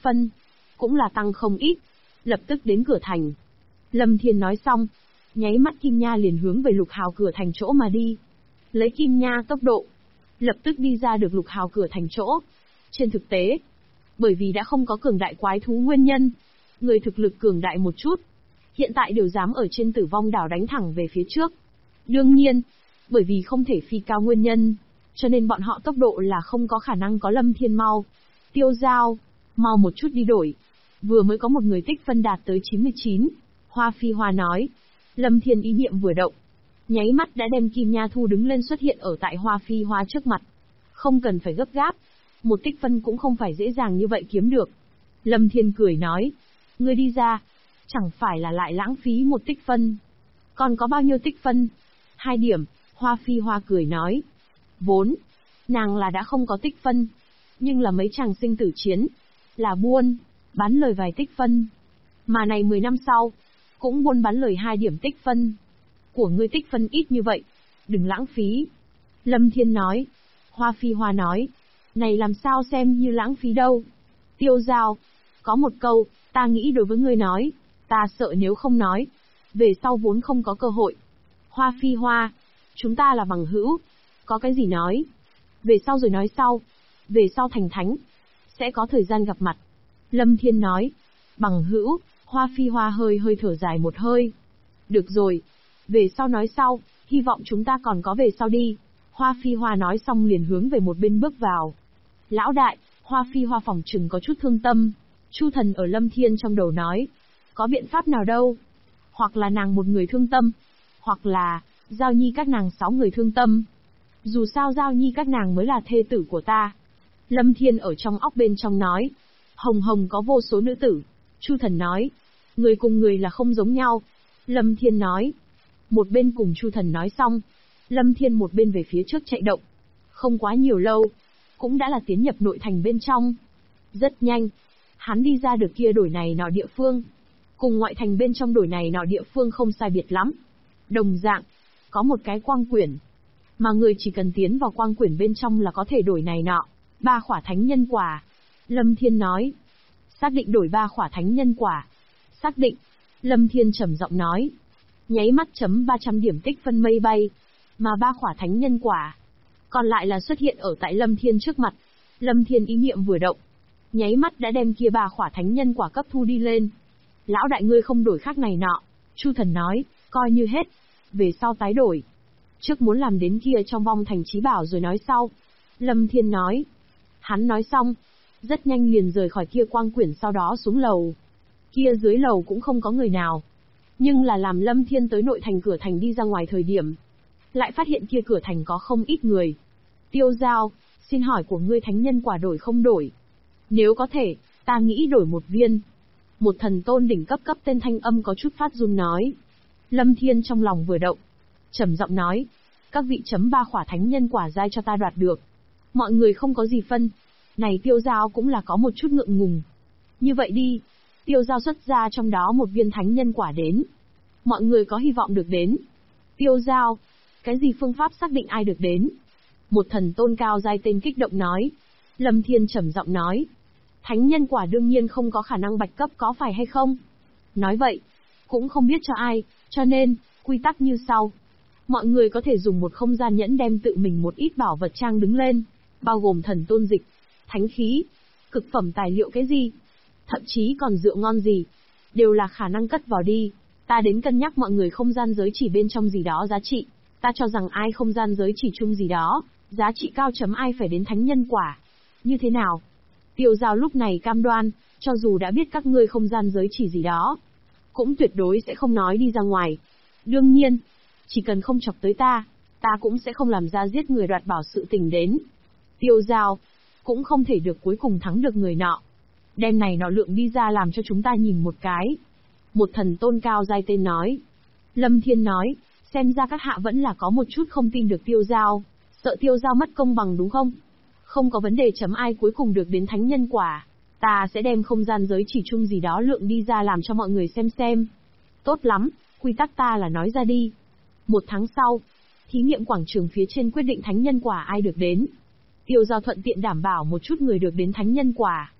phân, cũng là tăng không ít. Lập tức đến cửa thành. Lâm Thiên nói xong, nháy mắt Kim Nha liền hướng về Lục Hào cửa thành chỗ mà đi. Lấy Kim Nha tốc độ, lập tức đi ra được Lục Hào cửa thành chỗ. Trên thực tế, bởi vì đã không có cường đại quái thú nguyên nhân, người thực lực cường đại một chút, hiện tại đều dám ở trên Tử Vong đảo đánh thẳng về phía trước. Đương nhiên, bởi vì không thể phi cao nguyên nhân, cho nên bọn họ tốc độ là không có khả năng có Lâm Thiên mau. Tiêu Giao, mau một chút đi đổi. Vừa mới có một người tích phân đạt tới 99. Hoa Phi Hoa nói. Lâm Thiên ý niệm vừa động, nháy mắt đã đem Kim Nha thu đứng lên xuất hiện ở tại Hoa Phi Hoa trước mặt. Không cần phải gấp gáp, một tích phân cũng không phải dễ dàng như vậy kiếm được. Lâm Thiên cười nói, ngươi đi ra, chẳng phải là lại lãng phí một tích phân. Còn có bao nhiêu tích phân? 2 điểm, Hoa Phi Hoa cười nói. Vốn, nàng là đã không có tích phân, nhưng là mấy chàng sinh tử chiến, là buôn, bán lời vài tích phân. Mà này 10 năm sau, cũng buôn bán lời 2 điểm tích phân. Của ngươi tích phân ít như vậy, đừng lãng phí. Lâm Thiên nói. Hoa Phi Hoa nói, này làm sao xem như lãng phí đâu. Tiêu Giao, có một câu, ta nghĩ đối với ngươi nói, ta sợ nếu không nói, về sau vốn không có cơ hội. Hoa Phi Hoa, chúng ta là bằng hữu, có cái gì nói, về sau rồi nói sau, về sau thành thánh, sẽ có thời gian gặp mặt. Lâm Thiên nói, bằng hữu. Hoa Phi Hoa hơi thở dài một hơi. Được rồi, về sau nói sau, hy vọng chúng ta còn có về sau đi. Hoa Phi Hoa nói xong liền hướng về một bên bước vào. Lão đại, Hoa Phi Hoa phòng trừng có chút thương tâm. Chu Thần ở Lâm Thiên trong đầu nói, có biện pháp nào đâu. Hoặc là nàng một người thương tâm, hoặc là Giao Nhi các nàng 6 người thương tâm. Dù sao Giao Nhi các nàng mới là thê tử của ta. Lâm Thiên ở trong óc bên trong nói, Hồng Hồng có vô số nữ tử. Chu Thần nói, người cùng người là không giống nhau. Lâm Thiên nói, một bên cùng Chu Thần nói xong, Lâm Thiên một bên về phía trước chạy động. Không quá nhiều lâu, cũng đã là tiến nhập nội thành bên trong. Rất nhanh, hắn đi ra được kia đổi này nọ địa phương. Cùng ngoại thành bên trong đổi này nọ địa phương không sai biệt lắm. Đồng dạng, có một cái quang quyển. Mà người chỉ cần tiến vào quang quyển bên trong là có thể đổi này nọ. 3 khỏa thánh nhân quả. Lâm Thiên nói. Xác định đổi 3 khỏa thánh nhân quả. Xác định. Lâm Thiên trầm giọng nói. Nháy mắt chấm 300 điểm tích phân mây bay. Mà 3 khỏa thánh nhân quả. Còn lại là xuất hiện ở tại Lâm Thiên trước mặt. Lâm Thiên ý niệm vừa động. Nháy mắt đã đem kia 3 khỏa thánh nhân quả cấp thu đi lên. Lão đại ngươi không đổi khác này nọ. Chu Thần nói, coi như hết. Về sau tái đổi. Trước muốn làm đến kia trong vong thành trí bảo rồi nói sau. Lâm Thiên nói. Hắn nói xong. Rất nhanh liền rời khỏi kia quang quyển sau đó xuống lầu. Kia dưới lầu cũng không có người nào. Nhưng là làm Lâm Thiên tới nội thành cửa thành đi ra ngoài thời điểm. Lại phát hiện kia cửa thành có không ít người. Tiêu Giao, xin hỏi của ngươi thánh nhân quả đổi không đổi? Nếu có thể, ta nghĩ đổi một viên. Một thần tôn đỉnh cấp tên thanh âm có chút phát run nói. Lâm Thiên trong lòng vừa động. Trầm giọng nói, các vị chấm 3 khỏa thánh nhân quả giai cho ta đoạt được. Mọi người không có gì phân. Này Tiêu Giao cũng là có một chút ngượng ngùng. Như vậy đi, Tiêu Giao xuất ra trong đó một viên thánh nhân quả đến. Mọi người có hy vọng được đến. Tiêu Giao, cái gì phương pháp xác định ai được đến? Một thần tôn cao giai tên kích động nói. Lâm Thiên trầm giọng nói. Thánh nhân quả đương nhiên không có khả năng bạch cấp có phải hay không? Nói vậy, cũng không biết cho ai, cho nên, quy tắc như sau. Mọi người có thể dùng một không gian nhẫn đem tự mình một ít bảo vật trang đứng lên, bao gồm thần tôn dịch, thánh khí, cực phẩm tài liệu cái gì, thậm chí còn rượu ngon gì, đều là khả năng cất vào đi. Ta đến cân nhắc mọi người không gian giới chỉ bên trong gì đó giá trị. Ta cho rằng ai không gian giới chỉ chung gì đó, giá trị cao chấm ai phải đến thánh nhân quả. Như thế nào? Tiêu Giao lúc này cam đoan, cho dù đã biết các ngươi không gian giới chỉ gì đó, cũng tuyệt đối sẽ không nói đi ra ngoài. Đương nhiên, chỉ cần không chọc tới ta cũng sẽ không làm ra giết người đoạt bảo sự tình đến. Tiêu Giao, cũng không thể được cuối cùng thắng được người nọ. Đem này nọ lượng đi ra làm cho chúng ta nhìn một cái. Một thần tôn cao giai tên nói. Lâm Thiên nói, xem ra các hạ vẫn là có một chút không tin được Tiêu Giao, sợ Tiêu Giao mất công bằng đúng không? Không có vấn đề chấm ai cuối cùng được đến thánh nhân quả. Ta sẽ đem không gian giới chỉ chung gì đó lượng đi ra làm cho mọi người xem. Tốt lắm, quy tắc ta là nói ra đi. 1 tháng sau, thí nghiệm quảng trường phía trên quyết định thánh nhân quả ai được đến. Tiêu Giao thuận tiện đảm bảo một chút người được đến thánh nhân quả.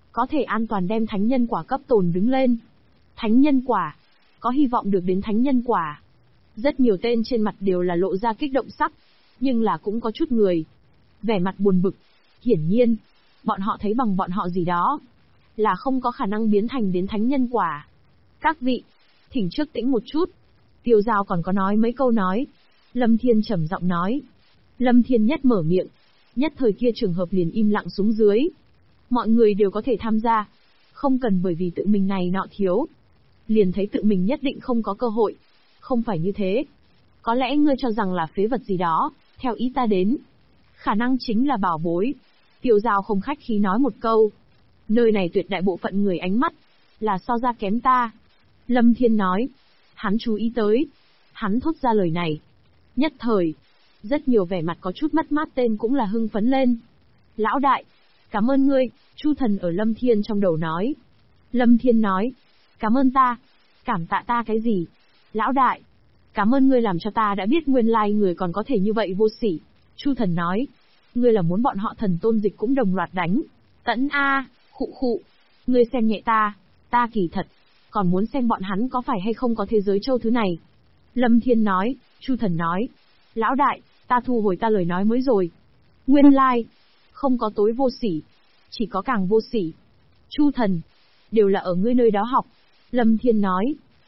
có thể an toàn đem thánh nhân quả cấp tồn đứng lên. Thánh nhân quả, có hy vọng được đến thánh nhân quả. Rất nhiều tên trên mặt đều là lộ ra kích động sắc, nhưng là cũng có chút người vẻ mặt buồn bực. Hiển nhiên, bọn họ thấy bằng bọn họ gì đó, là không có khả năng biến thành đến thánh nhân quả. Các vị, thỉnh trước tĩnh một chút. Tiêu Giao còn có nói mấy câu nói. Lâm Thiên trầm giọng nói. Lâm Thiên nhất mở miệng, nhất thời kia trường hợp liền im lặng xuống dưới. Mọi người đều có thể tham gia, không cần bởi vì tự mình này nọ thiếu, liền thấy tự mình nhất định không có cơ hội. Không phải như thế. Có lẽ ngươi cho rằng là phế vật gì đó, theo ý ta đến, khả năng chính là bảo bối. Tiêu Giao không khách khí nói một câu. Nơi này tuyệt đại bộ phận người ánh mắt là so ra kém ta. Lâm Thiên nói. Hắn chú ý tới. Hắn thốt ra lời này. Nhất thời, rất nhiều vẻ mặt có chút mất mát tên cũng là hưng phấn lên. Lão đại, cảm ơn ngươi, Chu Thần ở Lâm Thiên trong đầu nói. Lâm Thiên nói. Cảm ơn ta. Cảm tạ ta cái gì? Lão đại, cảm ơn ngươi làm cho ta đã biết nguyên lai người còn có thể như vậy vô sỉ. Chu Thần nói. Ngươi là muốn bọn họ thần tôn dịch cũng đồng loạt đánh. Tẫn a, khụ khụ. Ngươi xem nhẹ ta, ta kỳ thật còn muốn xem bọn hắn có phải hay không có thế giới châu thứ này. Lâm Thiên nói. Chu Thần nói. Lão đại, ta thu hồi ta lời nói mới rồi. Nguyên lai, không có tối vô sỉ, chỉ có càng vô sỉ. Chu Thần, đều là ở ngươi nơi đó học. Lâm Thiên nói.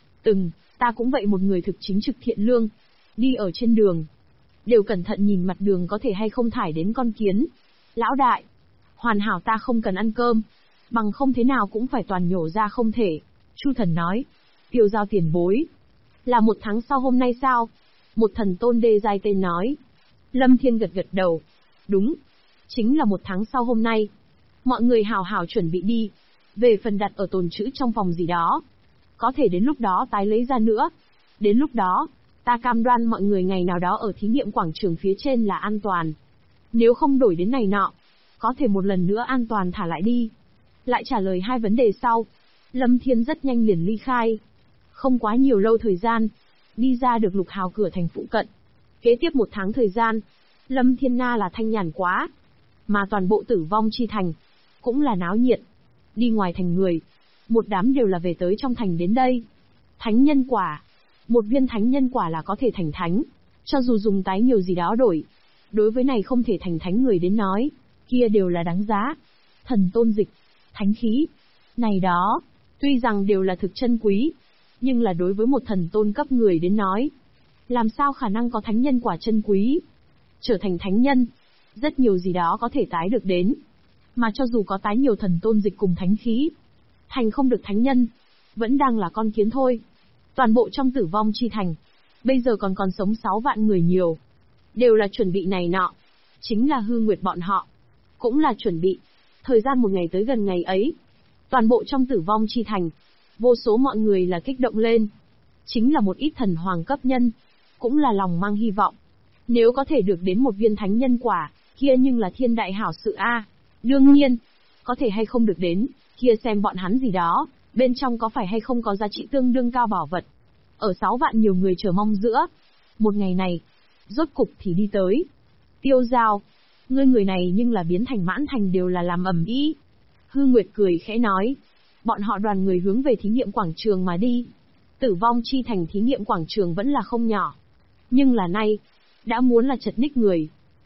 Ta cũng vậy một người thực chính trực thiện lương. Đi ở trên đường, đều cẩn thận nhìn mặt đường có thể hay không thải đến con kiến. Lão đại, hoàn hảo ta không cần ăn cơm, bằng không thế nào cũng phải toàn nhổ ra không thể. Chu Thần nói. Tiêu Giao tiền bối. Là 1 tháng sau hôm nay sao? Một thần tôn đê giai tên nói. Lâm Thiên gật gật đầu. Đúng. Chính là 1 tháng sau hôm nay. Mọi người hào hào chuẩn bị đi. Về phần đặt ở tồn trữ trong phòng gì đó, có thể đến lúc đó tái lấy ra nữa. Đến lúc đó, ta cam đoan mọi người ngày nào đó ở thí nghiệm quảng trường phía trên là an toàn. Nếu không đổi đến này nọ, có thể một lần nữa an toàn thả lại đi. Lại trả lời 2 vấn đề sau, Lâm Thiên rất nhanh liền ly khai. Không quá nhiều lâu thời gian, đi ra được Lục Hào cửa thành phụ cận. Kế tiếp 1 tháng thời gian, Lâm Thiên Na là thanh nhàn quá. Mà toàn bộ Tử Vong Chi Thành, cũng là náo nhiệt. Đi ngoài thành người, một đám đều là về tới trong thành đến đây. Thánh nhân quả. Một viên thánh nhân quả là có thể thành thánh. Cho dù dùng tái nhiều gì đó đổi, đối với này không thể thành thánh người đến nói, kia đều là đáng giá. Thần tôn dịch, thánh khí, này đó, tuy rằng đều là thực chân quý, nhưng là đối với một thần tôn cấp người đến nói, làm sao khả năng có thánh nhân quả chân quý. Trở thành thánh nhân, rất nhiều gì đó có thể tái được đến. Mà cho dù có tái nhiều thần tôn dịch cùng thánh khí, thành không được thánh nhân, vẫn đang là con kiến thôi. Toàn bộ trong Tử Vong Chi Thành, bây giờ còn sống 6 vạn người nhiều. Đều là chuẩn bị này nọ. Chính là Hư Nguyệt bọn họ. Cũng là chuẩn bị. Thời gian một ngày tới gần ngày ấy. Toàn bộ trong Tử Vong Chi Thành, vô số mọi người là kích động lên. Chính là một ít thần hoàng cấp nhân, cũng là lòng mang hy vọng. Nếu có thể được đến một viên thánh nhân quả, kia nhưng là thiên đại hảo sự a. Đương nhiên, có thể hay không được đến, kia xem bọn hắn gì đó, bên trong có phải hay không có giá trị tương đương cao bảo vật. Ở 6 vạn nhiều người chờ mong giữa, một ngày này, rốt cục thì đi tới. Tiêu Giao, ngươi người này nhưng là biến thành Mãn Thành đều là làm ầm ĩ. Hư Nguyệt cười khẽ nói, bọn họ đoàn người hướng về thí nghiệm quảng trường mà đi. Tử Vong Chi Thành thí nghiệm quảng trường vẫn là không nhỏ, nhưng là nay, đã muốn là chật ních người.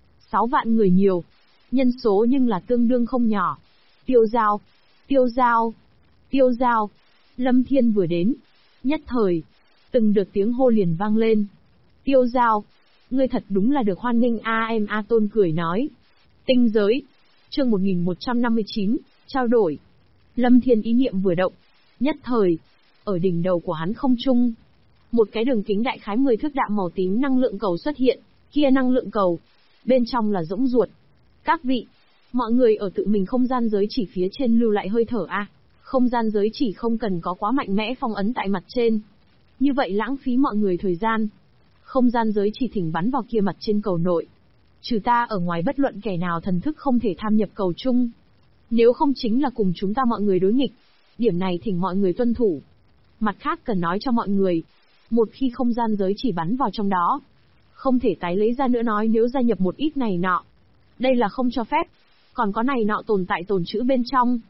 6 vạn người nhiều, nhân số nhưng là tương đương không nhỏ. Tiêu Giao, Tiêu Giao, Tiêu Giao. Lâm Thiên vừa đến, nhất thời, từng đợt tiếng hô liền vang lên. Tiêu Giao, ngươi thật đúng là được hoan nghênh a. Em A Tôn cười nói. Tinh giới, chương 1159, trao đổi. Lâm Thiên ý niệm vừa động, nhất thời, ở đỉnh đầu của hắn không trung, một cái đường kính đại khái 10 thước đạm màu tím năng lượng cầu xuất hiện, kia năng lượng cầu, bên trong là rỗng ruột. Các vị, mọi người ở tự mình không gian giới chỉ phía trên lưu lại hơi thở a. Không gian giới chỉ không cần có quá mạnh mẽ phong ấn tại mặt trên. Như vậy lãng phí mọi người thời gian. Không gian giới chỉ thỉnh bắn vào kia mặt trên cầu nội. Trừ ta ở ngoài bất luận kẻ nào thần thức không thể tham nhập cầu chung. Nếu không chính là cùng chúng ta mọi người đối nghịch. Điểm này thỉnh mọi người tuân thủ. Mặt khác cần nói cho mọi người, một khi không gian giới chỉ bắn vào trong đó, không thể tái lấy ra nữa nói nếu gia nhập một ít này nọ. Đây là không cho phép. Còn có này nọ tồn tại tồn trữ bên trong.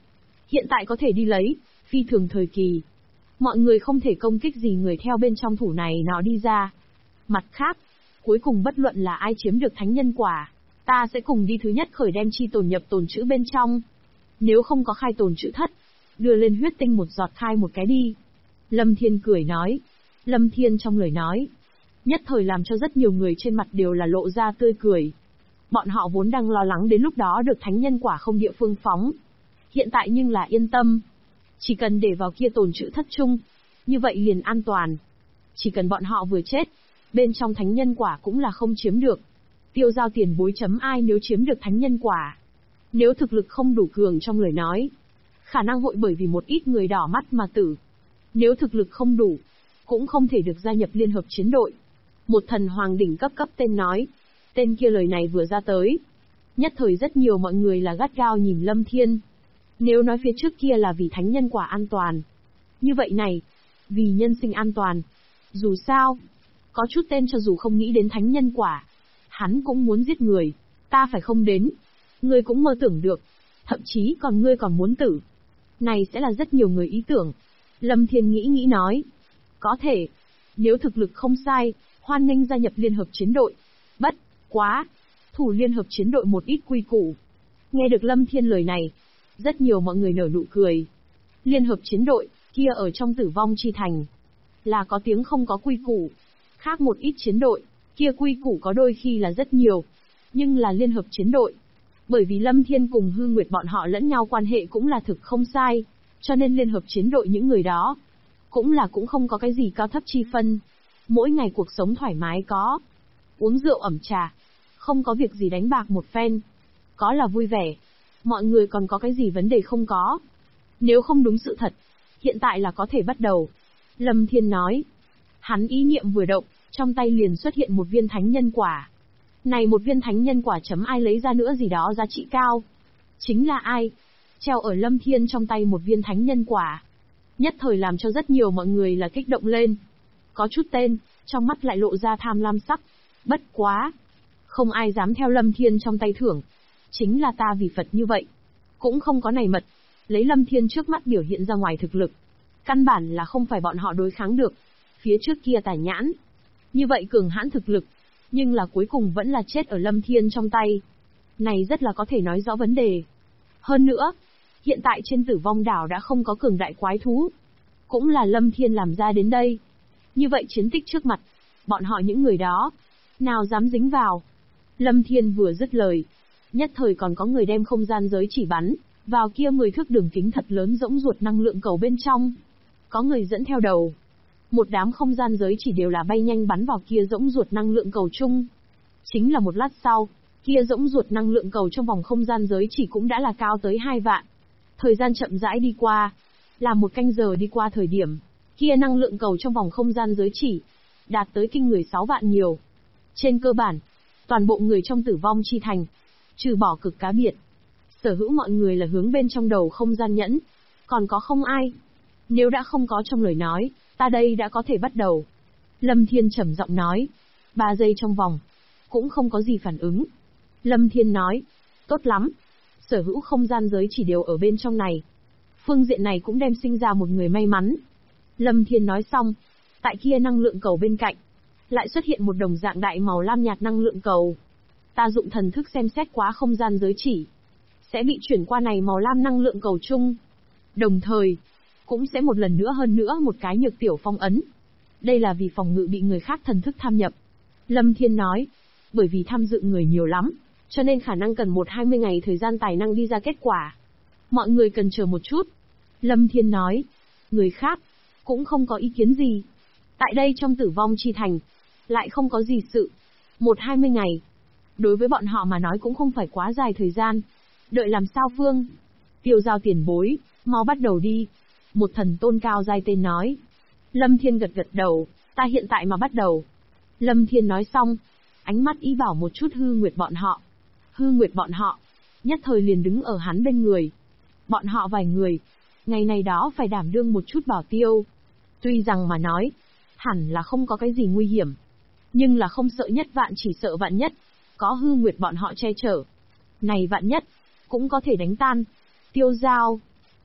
Hiện tại có thể đi lấy, phi thường thời kỳ. Mọi người không thể công kích gì người theo bên trong thủ này nó đi ra. Mặt khác, cuối cùng bất luận là ai chiếm được thánh nhân quả, ta sẽ cùng đi thứ nhất khởi đem chi tồn nhập tồn trữ bên trong. Nếu không có khai tồn trữ thất, đưa lên huyết tinh một giọt khai một cái đi. Lâm Thiên cười nói. Lâm Thiên trong lời nói, nhất thời làm cho rất nhiều người trên mặt đều là lộ ra tươi cười. Bọn họ vốn đang lo lắng đến lúc đó được thánh nhân quả không địa phương phóng. Hiện tại nhưng là yên tâm. Chỉ cần để vào kia tồn trữ thất chung, như vậy liền an toàn. Chỉ cần bọn họ vừa chết, bên trong thánh nhân quả cũng là không chiếm được. Tiêu giao tiền bối chấm ai nếu chiếm được thánh nhân quả. Nếu thực lực không đủ cường trong lời nói, khả năng hội bởi vì một ít người đỏ mắt mà tử. Nếu thực lực không đủ, cũng không thể được gia nhập liên hợp chiến đội. Một thần hoàng đỉnh cấp tên nói. Tên kia lời này vừa ra tới, nhất thời rất nhiều mọi người là gắt gao nhìn Lâm Thiên. Nếu nói phía trước kia là vì thánh nhân quả an toàn, như vậy này, vì nhân sinh an toàn. Dù sao, có chút tên cho dù không nghĩ đến thánh nhân quả, hắn cũng muốn giết người. Ta phải không đến, ngươi cũng mơ tưởng được, thậm chí còn ngươi còn muốn tử. Này sẽ là rất nhiều người ý tưởng. Lâm Thiên nghĩ nói, có thể, nếu thực lực không sai, hoan nghênh gia nhập liên hợp chiến đội. Bất quá, thủ liên hợp chiến đội một ít quy củ. Nghe được Lâm Thiên lời này, rất nhiều mọi người nở nụ cười. Liên hợp chiến đội, kia ở trong tử vong chi thành, là có tiếng không có quy củ. Khác một ít chiến đội, kia quy củ có đôi khi là rất nhiều. Nhưng là liên hợp chiến đội, bởi vì Lâm Thiên cùng Hư Nguyệt bọn họ lẫn nhau quan hệ cũng là thực không sai, cho nên liên hợp chiến đội những người đó, cũng không có cái gì cao thấp chi phân. Mỗi ngày cuộc sống thoải mái có. Uống rượu ẩm trà, không có việc gì đánh bạc một phen. Có là vui vẻ. Mọi người còn có cái gì vấn đề không có. Nếu không đúng sự thật, hiện tại là có thể bắt đầu. Lâm Thiên nói. Hắn ý niệm vừa động, trong tay liền xuất hiện một viên thánh nhân quả. Này một viên thánh nhân quả chấm ai lấy ra nữa gì đó giá trị cao. Chính là ai? Treo ở Lâm Thiên trong tay một viên thánh nhân quả. Nhất thời làm cho rất nhiều mọi người là kích động lên. Có chút tên, trong mắt lại lộ ra tham lam sắc. Bất quá, không ai dám theo Lâm Thiên trong tay thưởng. Chính là ta vì Phật như vậy. Cũng không có này mật. Lấy Lâm Thiên trước mắt biểu hiện ra ngoài thực lực. Căn bản là không phải bọn họ đối kháng được. Phía trước kia Tả Nhãn. Như vậy cường hãn thực lực. Nhưng là cuối cùng vẫn là chết ở Lâm Thiên trong tay. Này rất là có thể nói rõ vấn đề. Hơn nữa, hiện tại trên tử vong đảo đã không có cường đại quái thú. Cũng là Lâm Thiên làm ra đến đây. Như vậy chiến tích trước mặt, bọn họ những người đó, nào dám dính vào. Lâm Thiên vừa dứt lời, nhất thời còn có người đem không gian giới chỉ bắn vào kia 10 thước đường kính thật lớn rỗng ruột năng lượng cầu bên trong. Có người dẫn theo đầu. Một đám không gian giới chỉ đều là bay nhanh bắn vào kia rỗng ruột năng lượng cầu chung. Chính là một lát sau, kia rỗng ruột năng lượng cầu trong vòng không gian giới chỉ cũng đã là cao tới 2 vạn. Thời gian chậm rãi đi qua, là 1 canh giờ đi qua thời điểm, kia năng lượng cầu trong vòng không gian giới chỉ đạt tới kinh người 6 vạn nhiều. Trên cơ bản, toàn bộ người trong tử vong chi thành, trừ bỏ cực cá biệt, sở hữu mọi người là hướng bên trong đầu không gian nhẫn. Còn có không ai? Nếu đã không có trong lời nói, ta đây đã có thể bắt đầu. Lâm Thiên trầm giọng nói. 3 giây trong vòng, cũng không có gì phản ứng. Lâm Thiên nói, tốt lắm. Sở hữu không gian giới chỉ đều ở bên trong này. Phương diện này cũng đem sinh ra một người may mắn. Lâm Thiên nói xong, tại kia năng lượng cầu bên cạnh, lại xuất hiện một đồng dạng đại màu lam nhạt năng lượng cầu. Ta dụng thần thức xem xét quá không gian giới chỉ, sẽ bị chuyển qua này màu lam năng lượng cầu chung. Đồng thời, cũng sẽ một lần nữa hơn nữa một cái nhược tiểu phong ấn. Đây là vì phòng ngự bị người khác thần thức tham nhập. Lâm Thiên nói, bởi vì tham dự người nhiều lắm, cho nên khả năng cần 1-20 ngày thời gian tài năng đi ra kết quả. Mọi người cần chờ một chút. Lâm Thiên nói, người khác cũng không có ý kiến gì. Tại đây trong tử vong chi thành, lại không có gì sự. 1-20 ngày. Đối với bọn họ mà nói cũng không phải quá dài thời gian. Đợi làm sao Phương? Tiêu giao tiền bối, mau bắt đầu đi. Một thần tôn cao giai tên nói. Lâm Thiên gật gật đầu, ta hiện tại mà bắt đầu. Lâm Thiên nói xong, ánh mắt ý bảo một chút Hư Nguyệt bọn họ. Hư Nguyệt bọn họ, nhất thời liền đứng ở hắn bên người. Bọn họ vài người, ngày này đó phải đảm đương một chút bảo tiêu. Tuy rằng mà nói, hẳn là không có cái gì nguy hiểm. Nhưng là không sợ nhất vạn chỉ sợ vạn nhất. Có Hư Nguyệt bọn họ che chở. Này vạn nhất, cũng có thể đánh tan. Tiêu giao.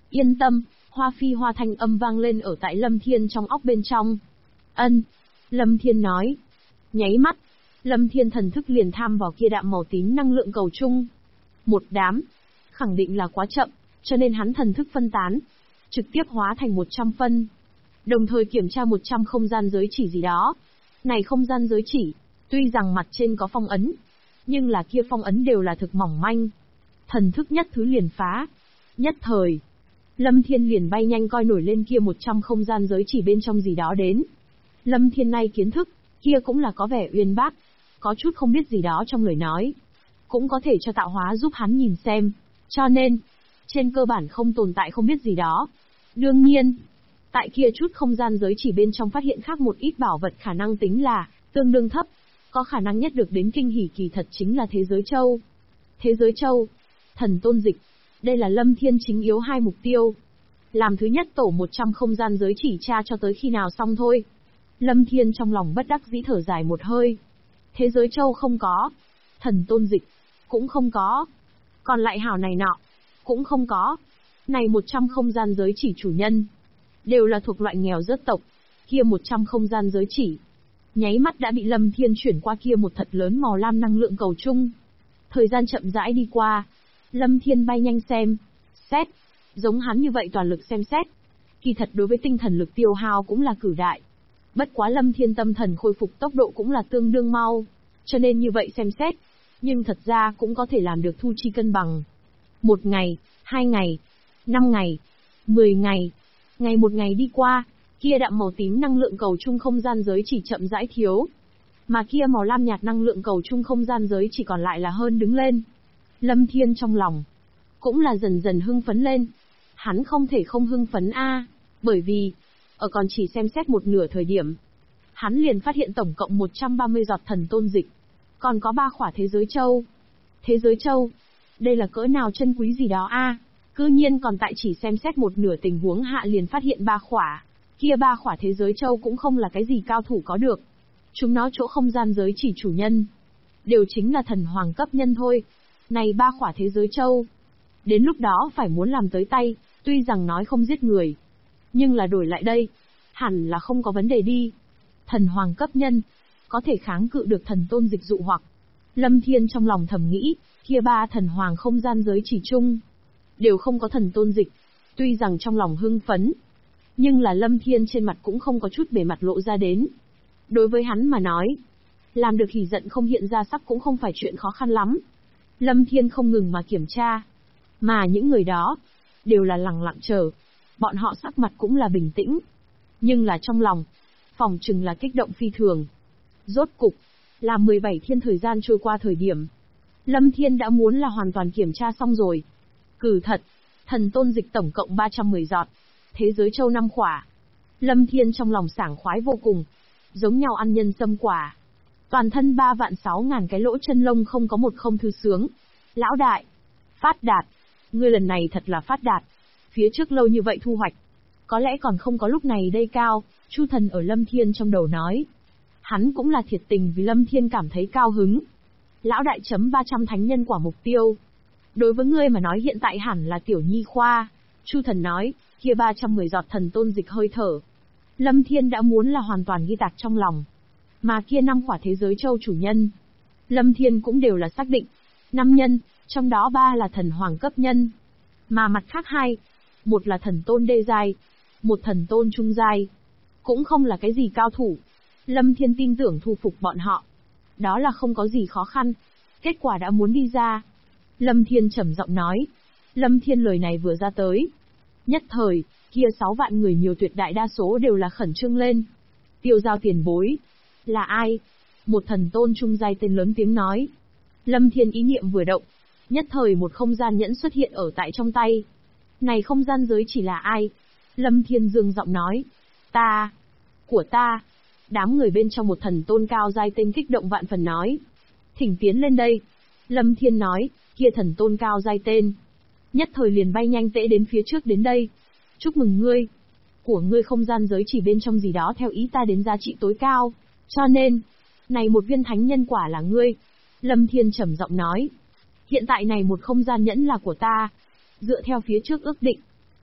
Yên tâm, hoa phi hoa thanh âm vang lên ở tại Lâm Thiên trong óc bên trong. Ân. Lâm Thiên nói. Nháy mắt, Lâm Thiên thần thức liền tham vào kia đạm màu tím năng lượng cầu chung. Một đám. Khẳng định là quá chậm, cho nên hắn thần thức phân tán. Trực tiếp hóa thành 100 phân. Đồng thời kiểm tra 100 không gian giới chỉ gì đó. Này không gian giới chỉ, tuy rằng mặt trên có phong ấn, nhưng là kia phong ấn đều là thực mỏng manh. Thần thức nhất thứ liền phá. Nhất thời, Lâm Thiên liền bay nhanh coi nổi lên kia 100 không gian giới chỉ bên trong gì đó đến. Lâm Thiên nay kiến thức, kia cũng là có vẻ uyên bác, có chút không biết gì đó trong lời nói. Cũng có thể cho tạo hóa giúp hắn nhìn xem. Cho nên, trên cơ bản không tồn tại không biết gì đó. Đương nhiên, tại kia chút không gian giới chỉ bên trong phát hiện khác một ít bảo vật khả năng tính là tương đương thấp. Có khả năng nhất được đến kinh hỉ kỳ thật chính là thế giới châu. Thế giới châu, thần tôn dịch. Đây là Lâm Thiên chính yếu hai mục tiêu. Làm thứ nhất tổ 100 không gian giới chỉ tra cho tới khi nào xong thôi. Lâm Thiên trong lòng bất đắc dĩ thở dài một hơi. Thế giới châu không có. Thần tôn dịch, cũng không có. Còn lại hảo này nọ, cũng không có. Này 100 không gian giới chỉ chủ nhân, đều là thuộc loại nghèo rớt tộc. Kia 100 không gian giới chỉ, nháy mắt đã bị Lâm Thiên chuyển qua kia một thật lớn màu lam năng lượng cầu chung. Thời gian chậm rãi đi qua. Lâm Thiên bay nhanh xem, xét. Giống hắn như vậy toàn lực xem xét. Kỳ thật đối với tinh thần lực tiêu hao cũng là cử đại. Bất quá Lâm Thiên tâm thần khôi phục tốc độ cũng là tương đương mau. Cho nên như vậy xem xét. Nhưng thật ra cũng có thể làm được thu chi cân bằng. 1 ngày, 2 ngày, 5 ngày, 10 ngày. Ngày một ngày đi qua, kia đạm màu tím năng lượng cầu chung không gian giới chỉ chậm rãi thiếu. Mà kia màu lam nhạt năng lượng cầu chung không gian giới chỉ còn lại là hơn đứng lên. Lâm Thiên trong lòng cũng là dần dần hưng phấn lên. Hắn không thể không hưng phấn bởi vì, ở còn chỉ xem xét một nửa thời điểm, hắn liền phát hiện tổng cộng 130 giọt thần tôn dịch. Còn có 3 khỏa thế giới châu. Thế giới châu, đây là cỡ nào chân quý gì đó cư nhiên còn tại chỉ xem xét một nửa tình huống hạ liền phát hiện 3 khỏa. Kia 3 khỏa thế giới châu cũng không là cái gì cao thủ có được. Chúng nó chỗ không gian giới chỉ chủ nhân, đều chính là thần hoàng cấp nhân thôi. Này 3 khỏa thế giới châu, đến lúc đó phải muốn làm tới tay, tuy rằng nói không giết người, nhưng là đổi lại đây, hẳn là không có vấn đề đi. Thần hoàng cấp nhân, có thể kháng cự được thần tôn dịch dụ hoặc. Lâm Thiên trong lòng thầm nghĩ, kia 3 thần hoàng không gian giới chỉ chung, đều không có thần tôn dịch. Tuy rằng trong lòng hưng phấn, nhưng là Lâm Thiên trên mặt cũng không có chút bề mặt lộ ra đến. Đối với hắn mà nói, làm được hỉ giận không hiện ra sắc cũng không phải chuyện khó khăn lắm. Lâm Thiên không ngừng mà kiểm tra. Mà những người đó, đều là lặng lặng chờ. Bọn họ sắc mặt cũng là bình tĩnh. Nhưng là trong lòng, phòng chừng là kích động phi thường. Rốt cục, là 17 thiên thời gian trôi qua thời điểm. Lâm Thiên đã muốn là hoàn toàn kiểm tra xong rồi. Cử thật, thần tôn dịch tổng cộng 310 giọt. Thế giới châu 5 khỏa. Lâm Thiên trong lòng sảng khoái vô cùng. Giống nhau ăn nhân sâm quả. Toàn thân 3.600.000 cái lỗ chân lông không có một không thư sướng. Lão đại, phát đạt. Ngươi lần này thật là phát đạt. Phía trước lâu như vậy thu hoạch, có lẽ còn không có lúc này đây cao. Chu Thần ở Lâm Thiên trong đầu nói. Hắn cũng là thiệt tình vì Lâm Thiên cảm thấy cao hứng. Lão đại chấm 300 thánh nhân quả mục tiêu. Đối với ngươi mà nói hiện tại hẳn là tiểu nhi khoa. Chu Thần nói, kia 310 giọt thần tôn dịch hơi thở. Lâm Thiên đã muốn là hoàn toàn ghi tạc trong lòng. Mà kia 5 khỏa thế giới châu chủ nhân, Lâm Thiên cũng đều là xác định. 5 nhân, trong đó 3 là thần hoàng cấp nhân. Mà mặt khác 2, một là thần tôn đê giai, một thần tôn trung giai. Cũng không là cái gì cao thủ. Lâm Thiên tin tưởng thu phục bọn họ. Đó là không có gì khó khăn. Kết quả đã muốn đi ra. Lâm Thiên trầm giọng nói. Lâm Thiên lời này vừa ra tới. Nhất thời, kia 6 vạn người nhiều tuyệt đại đa số đều là khẩn trương lên. Tiêu Giao tiền bối. Là ai? Một thần tôn trung giai tên lớn tiếng nói. Lâm Thiên ý niệm vừa động. Nhất thời một không gian nhẫn xuất hiện ở tại trong tay. Này không gian giới chỉ là ai? Lâm Thiên dương giọng nói. Ta. Của ta. Đám người bên trong một thần tôn cao giai tên kích động vạn phần nói. Thỉnh tiến lên đây. Lâm Thiên nói, kia thần tôn cao giai tên. Nhất thời liền bay nhanh tễ đến phía trước đến đây. Chúc mừng ngươi. Của ngươi không gian giới chỉ bên trong gì đó theo ý ta đến giá trị tối cao. Cho nên, này một viên thánh nhân quả là ngươi. Lâm Thiên trầm giọng nói. Hiện tại này một không gian nhẫn là của ta. Dựa theo phía trước ước định,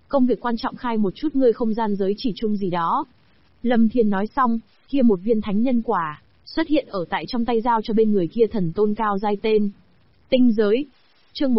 Công việc quan trọng khai một chút ngươi không gian giới chỉ chung gì đó. Lâm Thiên nói xong, kia một viên thánh nhân quả, xuất hiện ở tại trong tay giao cho bên người kia thần tôn cao giai tên. Tinh giới. Chương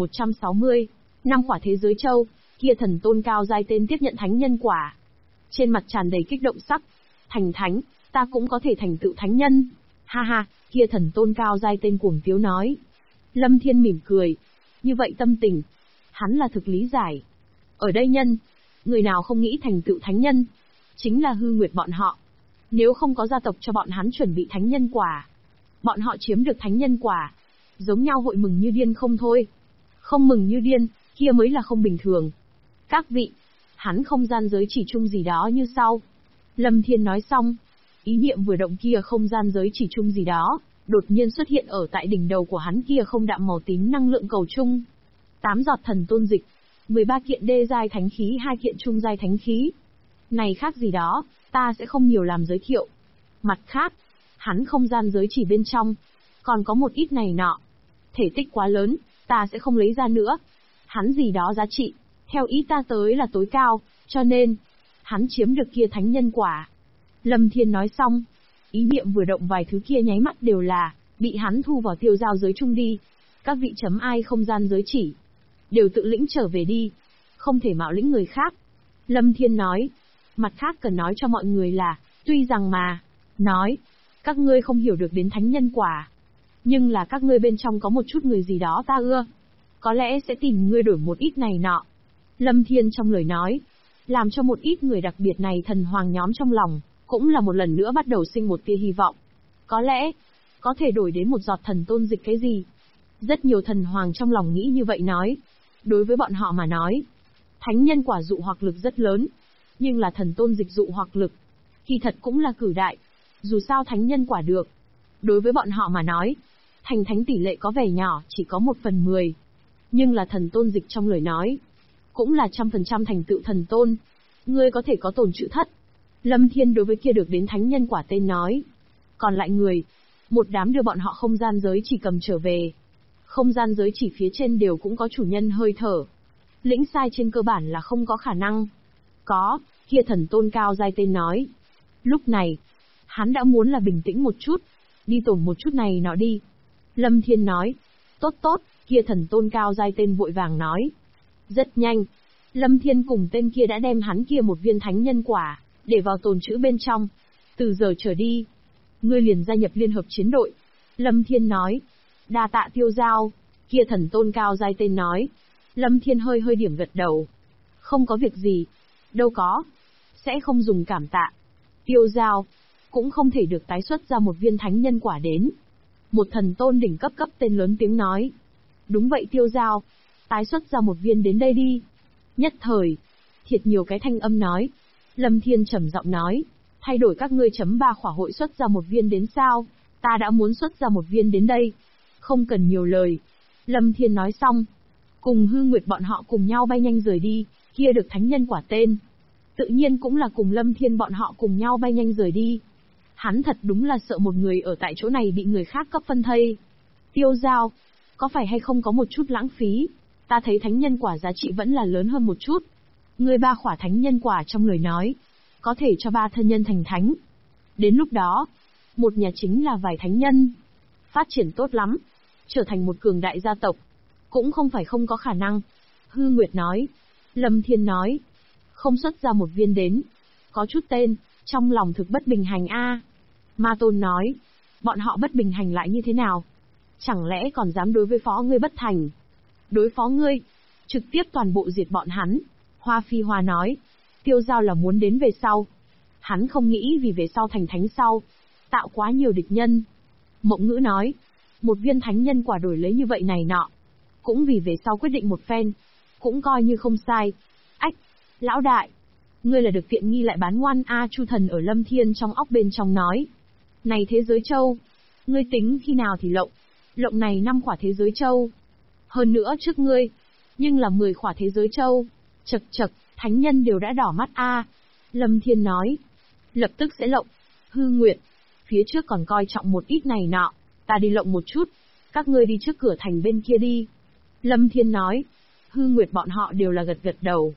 1160. 5 quả thế giới châu, kia thần tôn cao giai tên tiếp nhận thánh nhân quả. Trên mặt tràn đầy kích động sắc. Thành thánh, ta cũng có thể thành tựu thánh nhân. Ha ha, kia thần tôn cao giai tên cuồng tiếu nói. Lâm Thiên mỉm cười. Như vậy tâm tình, hắn là thực lý giải. Ở đây nhân, người nào không nghĩ thành tựu thánh nhân, chính là hư nguyệt bọn họ. Nếu không có gia tộc cho bọn hắn chuẩn bị thánh nhân quả, bọn họ chiếm được thánh nhân quả, giống nhau hội mừng như điên không thôi. Không mừng như điên, kia mới là không bình thường. Các vị, hắn không gian giới chỉ chung gì đó như sau. Lâm Thiên nói xong, ý niệm vừa động kia không gian giới chỉ chung gì đó, đột nhiên xuất hiện ở tại đỉnh đầu của hắn kia không đạm màu tím năng lượng cầu chung. 8 giọt thần tôn dịch, 13 kiện đê giai thánh khí, 2 kiện trung giai thánh khí. Này khác gì đó, ta sẽ không nhiều làm giới thiệu. Mặt khác, hắn không gian giới chỉ bên trong, còn có một ít này nọ. Thể tích quá lớn, ta sẽ không lấy ra nữa. Hắn gì đó giá trị, theo ý ta tới là tối cao, cho nên, hắn chiếm được kia thánh nhân quả. Lâm Thiên nói xong, ý niệm vừa động vài thứ kia nháy mắt đều là, bị hắn thu vào tiêu giao giới chung đi. Các vị chấm ai không gian giới chỉ, đều tự lĩnh trở về đi, không thể mạo lĩnh người khác. Lâm Thiên nói, mặt khác cần nói cho mọi người là, tuy rằng mà, nói, các ngươi không hiểu được đến thánh nhân quả, nhưng là các ngươi bên trong có một chút người gì đó ta ưa, có lẽ sẽ tìm ngươi đổi một ít này nọ. Lâm Thiên trong lời nói, làm cho một ít người đặc biệt này thần hoàng nhóm trong lòng, cũng là một lần nữa bắt đầu sinh một tia hy vọng. Có lẽ, có thể đổi đến một giọt thần tôn dịch cái gì. Rất nhiều thần hoàng trong lòng nghĩ như vậy nói. Đối với bọn họ mà nói, thánh nhân quả dụ hoặc lực rất lớn, nhưng là thần tôn dịch dụ hoặc lực, kỳ thật cũng là cử đại. Dù sao thánh nhân quả được, đối với bọn họ mà nói, thành thánh tỷ lệ có vẻ nhỏ, chỉ có 1/10. Nhưng là thần tôn dịch trong lời nói, cũng là 100% thành tựu thần tôn. Ngươi có thể có tồn chữ thất. Lâm Thiên đối với kia được đến thánh nhân quả tên nói. Còn lại người, một đám đưa bọn họ không gian giới chỉ cầm trở về. Không gian giới chỉ phía trên đều cũng có chủ nhân hơi thở. Lĩnh sai trên cơ bản là không có khả năng. Có, kia thần tôn cao giai tên nói. Lúc này, hắn đã muốn là bình tĩnh một chút, đi tổn một chút này nọ đi. Lâm Thiên nói. Tốt tốt, kia thần tôn cao giai tên vội vàng nói. Rất nhanh, Lâm Thiên cùng tên kia đã đem hắn kia một viên thánh nhân quả, để vào tồn trữ bên trong. Từ giờ trở đi, ngươi liền gia nhập liên hợp chiến đội. Lâm Thiên nói. Đa tạ Tiêu Giao, kia thần tôn cao giai tên nói. Lâm Thiên hơi hơi điểm gật đầu. Không có việc gì. Đâu có. Sẽ không dùng cảm tạ. Tiêu Giao, cũng không thể được tái xuất ra một viên thánh nhân quả đến. Một thần tôn đỉnh cấp cấp tên lớn tiếng nói. Đúng vậy Tiêu Giao, tái xuất ra một viên đến đây đi. Nhất thời, thiệt nhiều cái thanh âm nói. Lâm Thiên trầm giọng nói, thay đổi các ngươi chấm 3 khỏa hội xuất ra một viên đến sao? Ta đã muốn xuất ra một viên đến đây. Không cần nhiều lời. Lâm Thiên nói xong, cùng Hư Nguyệt bọn họ cùng nhau bay nhanh rời đi, kia được thánh nhân quả tên. Tự nhiên cũng là cùng Lâm Thiên bọn họ cùng nhau bay nhanh rời đi. Hắn thật đúng là sợ một người ở tại chỗ này bị người khác cấp phân thây. Tiêu Giao, có phải hay không có một chút lãng phí? Ta thấy thánh nhân quả giá trị vẫn là lớn hơn một chút. Ngươi 3 khỏa thánh nhân quả trong lời nói, có thể cho 3 thân nhân thành thánh. Đến lúc đó, một nhà chính là vài thánh nhân. Phát triển tốt lắm, trở thành một cường đại gia tộc, cũng không phải không có khả năng. Hư Nguyệt nói. Lâm Thiên nói. Không xuất ra một viên đến. Có chút tên, trong lòng thực bất bình hành a. Ma Tôn nói. Bọn họ bất bình hành lại như thế nào? Chẳng lẽ còn dám đối với phó ngươi bất thành? Đối phó ngươi, trực tiếp toàn bộ diệt bọn hắn. Hoa Phi Hoa nói. Tiêu Giao là muốn đến về sau. Hắn không nghĩ vì về sau thành thánh sau, tạo quá nhiều địch nhân. Mộng Ngữ nói. Một viên thánh nhân quả đổi lấy như vậy này nọ, cũng vì về sau quyết định một phen, cũng coi như không sai. Ách, lão đại, ngươi là được tiện nghi lại bán ngoan a. Chu Thần ở Lâm Thiên trong óc bên trong nói. Này thế giới châu, ngươi tính khi nào thì lộng? Lộng này 5 khỏa thế giới châu. Hơn nữa trước ngươi, nhưng là 10 khỏa thế giới châu. Chậc chậc, thánh nhân đều đã đỏ mắt a. Lâm Thiên nói. Lập tức sẽ lộng. Hư Nguyệt, phía trước còn coi trọng một ít này nọ, ta đi lộng một chút, các ngươi đi trước cửa thành bên kia đi. Lâm Thiên nói. Hư Nguyệt bọn họ đều là gật gật đầu.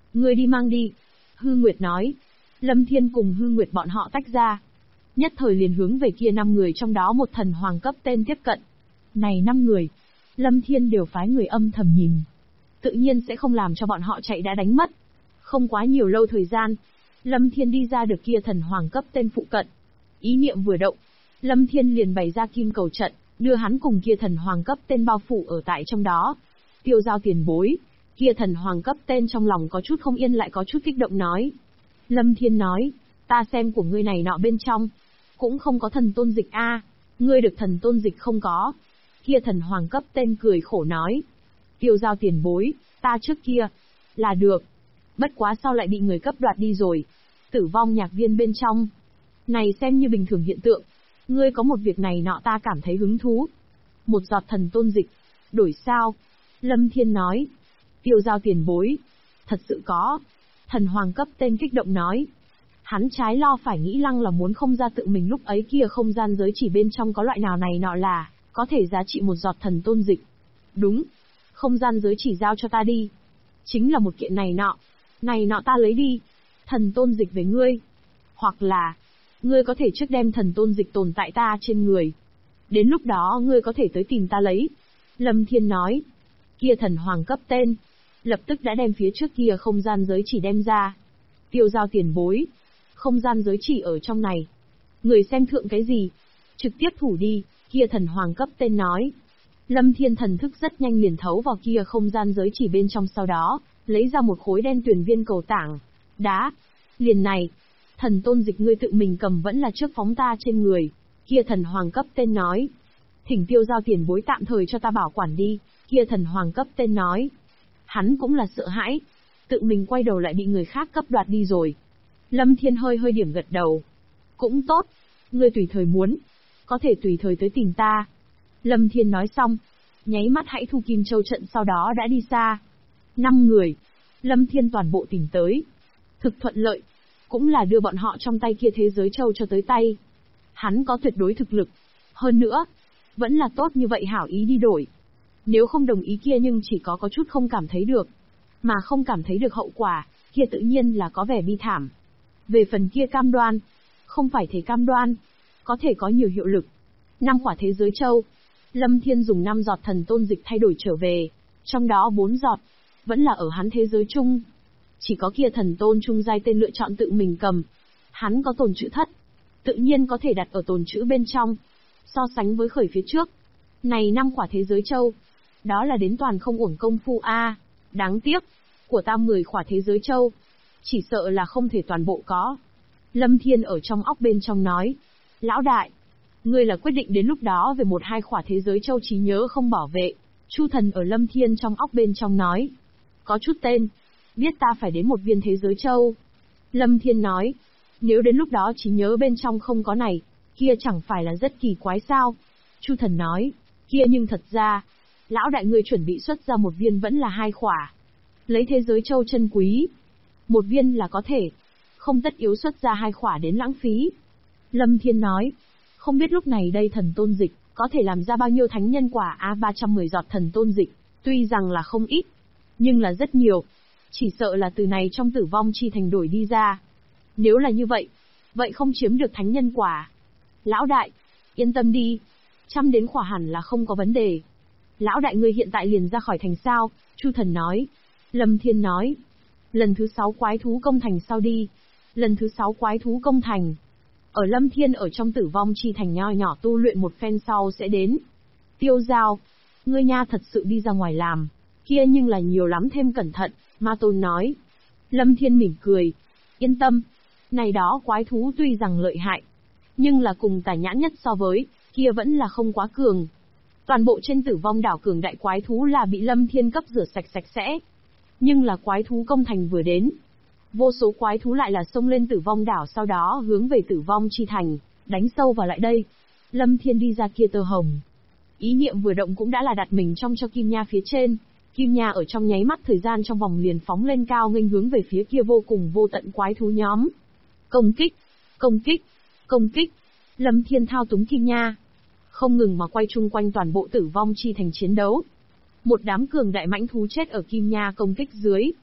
Ngươi đi mang đi. Hư Nguyệt nói. Lâm Thiên cùng Hư Nguyệt bọn họ tách ra. Nhất thời liền hướng về kia 5 người trong đó một thần hoàng cấp tên tiếp cận. Này 5 người, Lâm Thiên đều phái người âm thầm nhìn. Tự nhiên sẽ không làm cho bọn họ chạy đã đánh mất. Không quá nhiều lâu thời gian, Lâm Thiên đi ra được kia thần hoàng cấp tên phụ cận. Ý niệm vừa động, Lâm Thiên liền bày ra kim cầu trận, đưa hắn cùng kia thần hoàng cấp tên bao phủ ở tại trong đó. Tiêu Giao tiền bối, kia thần hoàng cấp tên trong lòng có chút không yên lại có chút kích động nói. Lâm Thiên nói, ta xem của ngươi này nọ bên trong, cũng không có thần tôn dịch a, ngươi được thần tôn dịch không có. Kia thần hoàng cấp tên cười khổ nói. Tiêu Giao tiền bối, ta trước kia, là được. Bất quá sau lại bị người cấp đoạt đi rồi. Tử vong nhạc viên bên trong. Này xem như bình thường hiện tượng. Ngươi có một việc này nọ ta cảm thấy hứng thú. Một giọt thần tôn dịch. Đổi sao? Lâm Thiên nói. Tiêu Giao tiền bối. Thật sự có. Thần hoàng cấp tên kích động nói. Hắn trái lo phải nghĩ lăng là muốn không ra tự mình lúc ấy kia không gian giới chỉ bên trong có loại nào này nọ là, có thể giá trị một giọt thần tôn dịch. Đúng. Không gian giới chỉ giao cho ta đi. Chính là một kiện này nọ. Này nọ ta lấy đi. Thần tôn dịch về ngươi. Hoặc là, ngươi có thể trước đem thần tôn dịch tồn tại ta trên người. Đến lúc đó ngươi có thể tới tìm ta lấy. Lâm Thiên nói. Kia thần hoàng cấp tên. Lập tức đã đem phía trước kia không gian giới chỉ đem ra. Tiêu Giao tiền bối. Không gian giới chỉ ở trong này. Người xem thượng cái gì? Trực tiếp thủ đi, kia thần hoàng cấp tên nói. Lâm Thiên thần thức rất nhanh liền thấu vào kia không gian giới chỉ bên trong sau đó, lấy ra một khối đen tuyền viên cầu tảng. Đá. Liền này. Thần tôn dịch ngươi tự mình cầm vẫn là trước phóng ta trên người. Kia thần hoàng cấp tên nói. Thỉnh Tiêu Giao tiền bối tạm thời cho ta bảo quản đi. Kia thần hoàng cấp tên nói. Hắn cũng là sợ hãi. Tự mình quay đầu lại bị người khác cấp đoạt đi rồi. Lâm Thiên hơi điểm gật đầu. Cũng tốt. Ngươi tùy thời muốn. Có thể tùy thời tới tìm ta. Lâm Thiên nói xong. Nháy mắt hãy thu kim châu trận sau đó đã đi xa. 5 người. Lâm Thiên toàn bộ tìm tới. Thực thuận lợi. Cũng là đưa bọn họ trong tay kia thế giới châu cho tới tay. Hắn có tuyệt đối thực lực. Hơn nữa. Vẫn là tốt như vậy hảo ý đi đổi. Nếu không đồng ý kia nhưng chỉ có chút không cảm thấy được. Mà không cảm thấy được hậu quả, kia tự nhiên là có vẻ bi thảm. Về phần kia cam đoan. Không phải thể cam đoan. Có thể có nhiều hiệu lực. 5 quả thế giới châu. Lâm Thiên dùng 5 giọt thần tôn dịch thay đổi trở về. Trong đó 4 giọt. Vẫn là ở hắn thế giới chung. Chỉ có kia thần tôn trung giai tên lựa chọn tự mình cầm. Hắn có tồn trữ thất. Tự nhiên có thể đặt ở tồn trữ bên trong. So sánh với khởi phía trước. Này 5 quả thế giới châu. Đó là đến toàn không uổng công phu a. Đáng tiếc. Của ta 10 quả thế giới châu. Chỉ sợ là không thể toàn bộ có. Lâm Thiên ở trong óc bên trong nói. Lão đại. Ngươi là quyết định đến lúc đó về 1-2 quả thế giới châu trí nhớ không bảo vệ. Chu thần ở Lâm Thiên trong óc bên trong nói. Có chút tên. Biết ta phải đến một viên thế giới châu. Lâm Thiên nói. Nếu đến lúc đó trí nhớ bên trong không có này, kia chẳng phải là rất kỳ quái sao? Chu thần nói. Kia nhưng thật ra, lão đại ngươi chuẩn bị xuất ra một viên vẫn là 2 quả. Lấy thế giới châu chân quý. Một viên là có thể. Không tất yếu xuất ra 2 quả đến lãng phí. Lâm Thiên nói. Không biết lúc này đây thần tôn dịch, có thể làm ra bao nhiêu thánh nhân quả A310 giọt thần tôn dịch, tuy rằng là không ít, nhưng là rất nhiều. Chỉ sợ là từ này trong tử vong chi thành đổi đi ra. Nếu là như vậy, vậy không chiếm được thánh nhân quả. Lão đại, yên tâm đi. 100 đến quả hẳn là không có vấn đề. Lão đại ngươi hiện tại liền ra khỏi thành sao? Chu thần nói. Lâm Thiên nói. Lần thứ 6 quái thú công thành sau đi. Lần thứ 6 quái thú công thành. Ở Lâm Thiên ở trong tử vong chi thành nho nhỏ tu luyện một phen sau sẽ đến. Tiêu Giao. Ngươi nha thật sự đi ra ngoài làm. Kia nhưng là nhiều lắm thêm cẩn thận, Ma Tôn nói. Lâm Thiên mỉm cười. Yên tâm. Này đó quái thú tuy rằng lợi hại, nhưng là cùng tà nhãn nhất so với, kia vẫn là không quá cường. Toàn bộ trên tử vong đảo cường đại quái thú là bị Lâm Thiên cấp rửa sạch sạch sẽ. Nhưng là quái thú công thành vừa đến. Vô số quái thú lại là xông lên tử vong đảo sau đó hướng về tử vong chi thành, đánh sâu vào lại đây. Lâm Thiên đi ra kia tơ hồng. Ý niệm vừa động cũng đã là đặt mình trong cho Kim Nha phía trên. Kim Nha ở trong nháy mắt thời gian trong vòng liền phóng lên cao nghênh hướng về phía kia vô cùng vô tận quái thú nhóm. Công kích! Công kích! Công kích! Lâm Thiên thao túng Kim Nha. Không ngừng mà quay chung quanh toàn bộ tử vong chi thành chiến đấu. Một đám cường đại mãnh thú chết ở Kim Nha công kích dưới.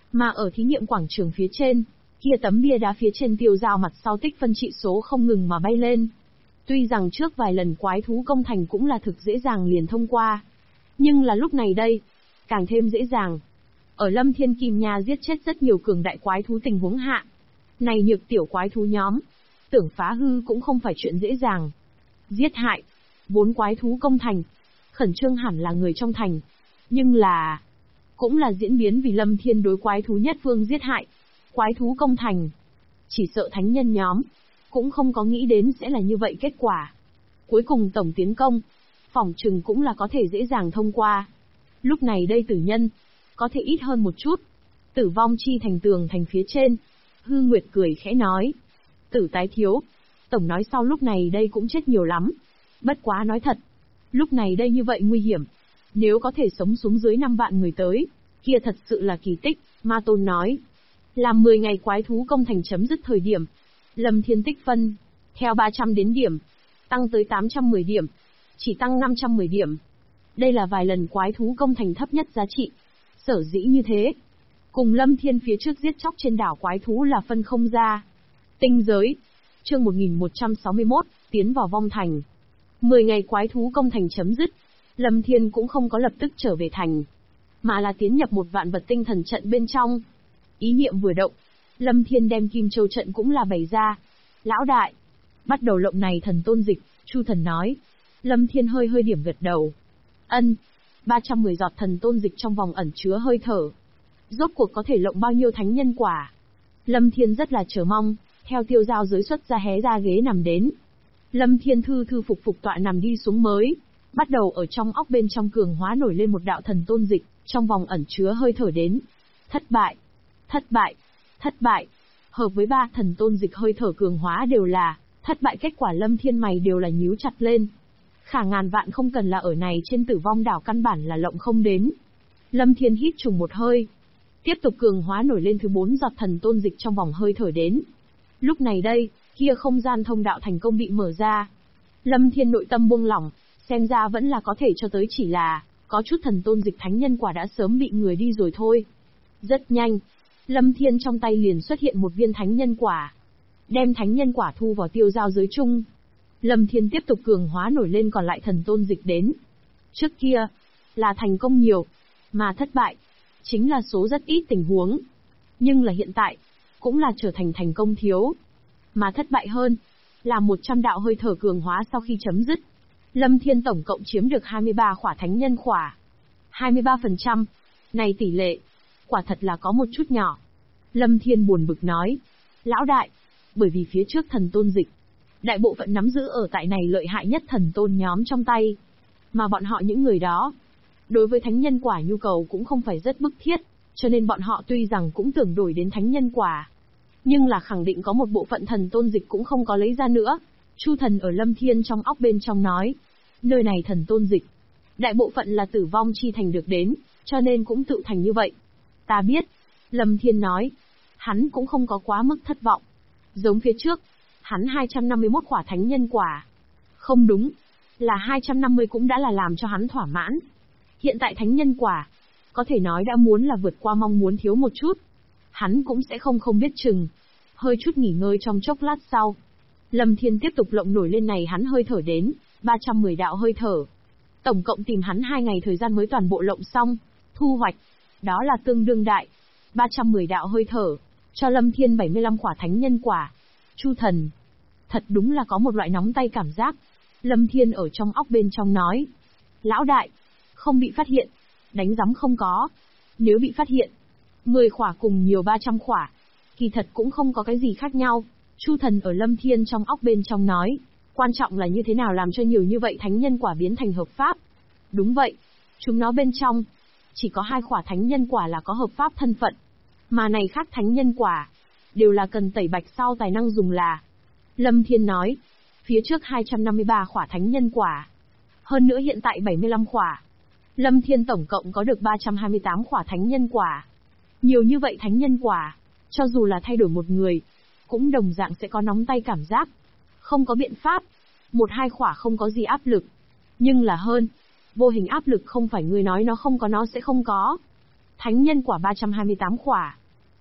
Mà ở thí nghiệm quảng trường phía trên, kia tấm bia đá phía trên tiêu dao mặt sau tích phân trị số không ngừng mà bay lên. Tuy rằng trước vài lần quái thú công thành cũng là thực dễ dàng liền thông qua. Nhưng là lúc này đây, càng thêm dễ dàng. Ở Lâm Thiên Kim Nha giết chết rất nhiều cường đại quái thú tình huống hạ. Này nhược tiểu quái thú nhóm, tưởng phá hư cũng không phải chuyện dễ dàng. Giết hại, 4 quái thú công thành, khẩn trương hẳn là người trong thành. Nhưng là, cũng là diễn biến vì Lâm Thiên đối quái thú nhất phương giết hại. Quái thú công thành, chỉ sợ thánh nhân nhóm, cũng không có nghĩ đến sẽ là như vậy kết quả. Cuối cùng tổng tiến công, phỏng chừng cũng là có thể dễ dàng thông qua. Lúc này đây tử nhân, có thể ít hơn một chút. Tử vong chi thành tường thành phía trên. Hư Nguyệt cười khẽ nói. Tử tái thiếu. Tổng nói sau lúc này đây cũng chết nhiều lắm. Bất quá nói thật. Lúc này đây như vậy nguy hiểm. Nếu có thể sống xuống dưới 5 vạn người tới, kia thật sự là kỳ tích, Ma Tôn nói. Làm 10 ngày quái thú công thành chấm dứt thời điểm. Lâm Thiên tích phân, theo 300 đến điểm, tăng tới 810 điểm, chỉ tăng 510 điểm. Đây là vài lần quái thú công thành thấp nhất giá trị. Sở dĩ như thế, cùng Lâm Thiên phía trước giết chóc trên đảo quái thú là phân không ra. Tinh giới, chương 1161, tiến vào vong thành. 10 ngày quái thú công thành chấm dứt, Lâm Thiên cũng không có lập tức trở về thành, mà là tiến nhập một vạn vật tinh thần trận bên trong. Ý niệm vừa động, Lâm Thiên đem Kim Châu trận cũng là bày ra. Lão đại, bắt đầu lộng này thần tôn dịch, Chu Thần nói. Lâm Thiên hơi hơi điểm gật đầu. Ân, 310 giọt thần tôn dịch trong vòng ẩn chứa hơi thở. Rốt cuộc có thể lộng bao nhiêu thánh nhân quả? Lâm Thiên rất là chờ mong, theo tiêu giao giới xuất ra hé ra ghế nằm đến. Lâm Thiên thư thư phục phục tọa nằm đi xuống mới, bắt đầu ở trong óc bên trong cường hóa nổi lên một đạo thần tôn dịch, trong vòng ẩn chứa hơi thở đến. Thất bại, thất bại, thất bại. Hợp với 3 thần tôn dịch hơi thở cường hóa đều là thất bại, kết quả Lâm Thiên mày đều là nhíu chặt lên. Khả ngàn vạn không cần là ở này trên tử vong đảo căn bản là lộng không đến. Lâm Thiên hít trùng một hơi, tiếp tục cường hóa nổi lên thứ 4 giọt thần tôn dịch trong vòng hơi thở đến. Lúc này đây, kia không gian thông đạo thành công bị mở ra. Lâm Thiên nội tâm buông lỏng, xem ra vẫn là có thể cho tới, chỉ là có chút thần tôn dịch thánh nhân quả đã sớm bị người đi rồi thôi. Rất nhanh, Lâm Thiên trong tay liền xuất hiện một viên thánh nhân quả. Đem thánh nhân quả thu vào tiêu giao giới chung. Lâm Thiên tiếp tục cường hóa nổi lên còn lại thần tôn dịch đến. Trước kia, là thành công nhiều, mà thất bại, chính là số rất ít tình huống. Nhưng là hiện tại, cũng là trở thành thành công thiếu. Mà thất bại hơn, là 100 đạo hơi thở cường hóa sau khi chấm dứt. Lâm Thiên tổng cộng chiếm được 23 khỏa thánh nhân khỏa. 23%, này tỷ lệ, quả thật là có một chút nhỏ. Lâm Thiên buồn bực nói. Lão đại, bởi vì phía trước thần tôn dịch, đại bộ phận nắm giữ ở tại này lợi hại nhất thần tôn nhóm trong tay. Mà bọn họ những người đó, đối với thánh nhân quả nhu cầu cũng không phải rất bức thiết, cho nên bọn họ tuy rằng cũng tưởng đổi đến thánh nhân quả, nhưng là khẳng định có một bộ phận thần tôn dịch cũng không có lấy ra nữa. Chu Thần ở Lâm Thiên trong óc bên trong nói, nơi này thần tôn dịch, đại bộ phận là tử vong chi thành được đến, cho nên cũng tự thành như vậy. Ta biết, Lâm Thiên nói, hắn cũng không có quá mức thất vọng. Giống phía trước, hắn 251 khỏa thánh nhân quả. Không đúng, là 250 cũng đã là làm cho hắn thỏa mãn. Hiện tại thánh nhân quả, có thể nói đã muốn là vượt qua mong muốn thiếu một chút. Hắn cũng sẽ không biết chừng. Hơi chút nghỉ ngơi trong chốc lát sau, Lâm Thiên tiếp tục lộng nổi lên này hắn hơi thở đến, 310 đạo hơi thở. Tổng cộng tìm hắn 2 ngày thời gian mới toàn bộ lộng xong, thu hoạch, đó là tương đương đại. 310 đạo hơi thở, cho Lâm Thiên 75 khỏa thánh nhân quả. Chu Thần, thật đúng là có một loại nóng tay cảm giác. Lâm Thiên ở trong óc bên trong nói. Lão đại, không bị phát hiện, đánh giấm không có. Nếu bị phát hiện, 10 khỏa cùng nhiều 300 khỏa, kỳ thật cũng không có cái gì khác nhau. Chu Thần ở Lâm Thiên trong óc bên trong nói. Quan trọng là như thế nào làm cho nhiều như vậy thánh nhân quả biến thành hợp pháp. Đúng vậy, chúng nó bên trong, chỉ có 2 khỏa thánh nhân quả là có hợp pháp thân phận. Mà này khác thánh nhân quả, đều là cần tẩy bạch sau tài năng dùng là. Lâm Thiên nói, phía trước 253 khỏa thánh nhân quả. Hơn nữa hiện tại 75 khỏa. Lâm Thiên tổng cộng có được 328 khỏa thánh nhân quả. Nhiều như vậy thánh nhân quả, cho dù là thay đổi một người, cũng đồng dạng sẽ có nóng tay cảm giác. Không có biện pháp, 1-2 khỏa không có gì áp lực. Nhưng là hơn, vô hình áp lực không phải người nói nó không có nó sẽ không có. Thánh nhân quả 328 khỏa,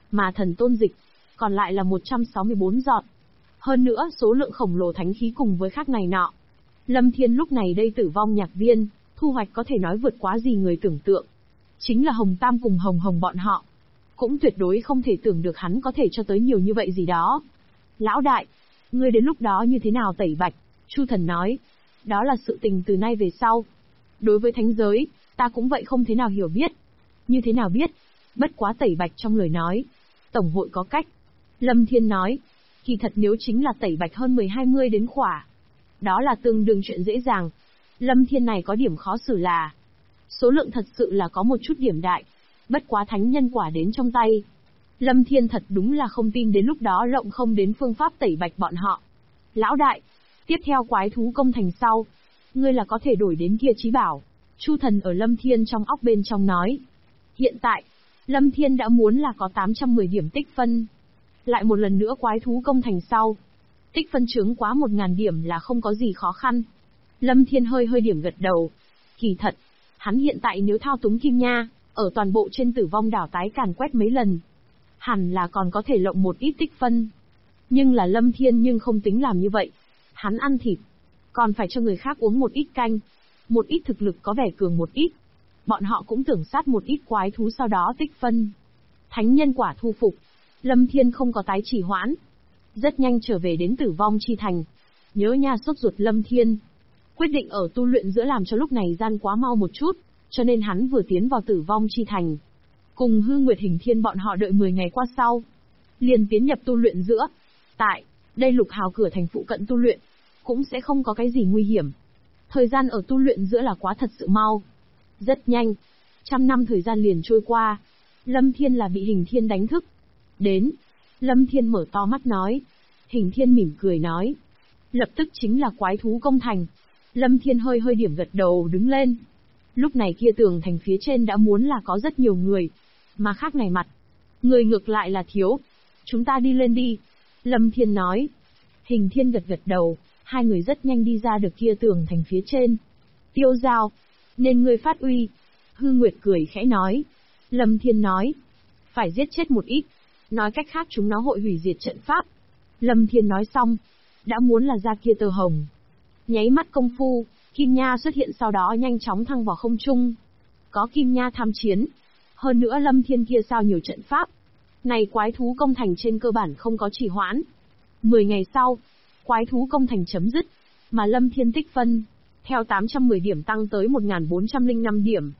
mà thần tôn dịch, còn lại là 164 giọt. Hơn nữa số lượng khổng lồ thánh khí cùng với khác này nọ. Lâm Thiên lúc này đây tử vong nhạc viên, thu hoạch có thể nói vượt quá gì người tưởng tượng. Chính là Hồng Tam cùng Hồng Hồng bọn họ. Cũng tuyệt đối không thể tưởng được hắn có thể cho tới nhiều như vậy gì đó. Lão đại, ngươi đến lúc đó như thế nào tẩy bạch? Chu Thần nói. Đó là sự tình từ nay về sau. Đối với thánh giới, ta cũng vậy không thế nào hiểu biết. Như thế nào biết? Bất quá tẩy bạch trong lời nói. Tổng hội có cách. Lâm Thiên nói. Kỳ thật nếu chính là tẩy bạch hơn 10-20 đến khỏa. Đó là tương đương chuyện dễ dàng. Lâm Thiên này có điểm khó xử là. Số lượng thật sự là có một chút điểm đại. Bất quá thánh nhân quả đến trong tay. Lâm Thiên thật đúng là không tin đến lúc đó lộng không đến phương pháp tẩy bạch bọn họ. Lão đại, tiếp theo quái thú công thành sau. Ngươi là có thể đổi đến kia chí bảo. Chu Thần ở Lâm Thiên trong óc bên trong nói. Hiện tại, Lâm Thiên đã muốn là có 810 điểm tích phân. Lại một lần nữa quái thú công thành sau. Tích phân chướng quá 1000 điểm là không có gì khó khăn. Lâm Thiên hơi điểm gật đầu. Kỳ thật, hắn hiện tại nếu thao túng kim nha, ở toàn bộ trên tử vong đảo tái càn quét mấy lần. Hẳn là còn có thể lộng một ít tích phân. Nhưng là Lâm Thiên nhưng không tính làm như vậy. Hắn ăn thịt, còn phải cho người khác uống một ít canh. Một ít thực lực có vẻ cường một ít. Bọn họ cũng tưởng sát một ít quái thú sau đó tích phân. Thánh nhân quả thu phục. Lâm Thiên không có tái trì hoãn. Rất nhanh trở về đến tử vong chi thành. Nhớ nha sốt ruột Lâm Thiên. Quyết định ở tu luyện giữa làm cho lúc này gian quá mau một chút. Cho nên hắn vừa tiến vào tử vong chi thành. Cùng Hư Nguyệt Hình Thiên bọn họ đợi 10 ngày qua sau. Liền tiến nhập tu luyện giữa. Tại đây Lục Hào cửa thành phụ cận tu luyện. Cũng sẽ không có cái gì nguy hiểm. Thời gian ở tu luyện giữa là quá thật sự mau. Rất nhanh. 100 năm thời gian liền trôi qua. Lâm Thiên là bị Hình Thiên đánh thức. Đến. Lâm Thiên mở to mắt nói. Hình Thiên mỉm cười nói. Lập tức chính là quái thú công thành. Lâm Thiên hơi điểm gật đầu đứng lên. Lúc này kia tường thành phía trên đã muốn là có rất nhiều người. Mà khác này mặt. Người ngược lại là thiếu. Chúng ta đi lên đi. Lâm Thiên nói. Hình Thiên gật đầu. Hai người rất nhanh đi ra được kia tường thành phía trên. Tiêu Giao. Nên ngươi phát uy. Hư Nguyệt cười khẽ nói. Lâm Thiên nói. Phải giết chết một ít. Nói cách khác chúng nó hội hủy diệt trận pháp. Lâm Thiên nói xong. Đã muốn là ra kia tờ hồng. Nháy mắt công phu, Kim Nha xuất hiện sau đó nhanh chóng thăng vào không trung. Có Kim Nha tham chiến. Hơn nữa Lâm Thiên kia sao nhiều trận pháp. Này quái thú công thành trên cơ bản không có trì hoãn. 10 ngày sau, quái thú công thành chấm dứt. Mà Lâm Thiên tích phân, theo 810 điểm tăng tới 1405 điểm.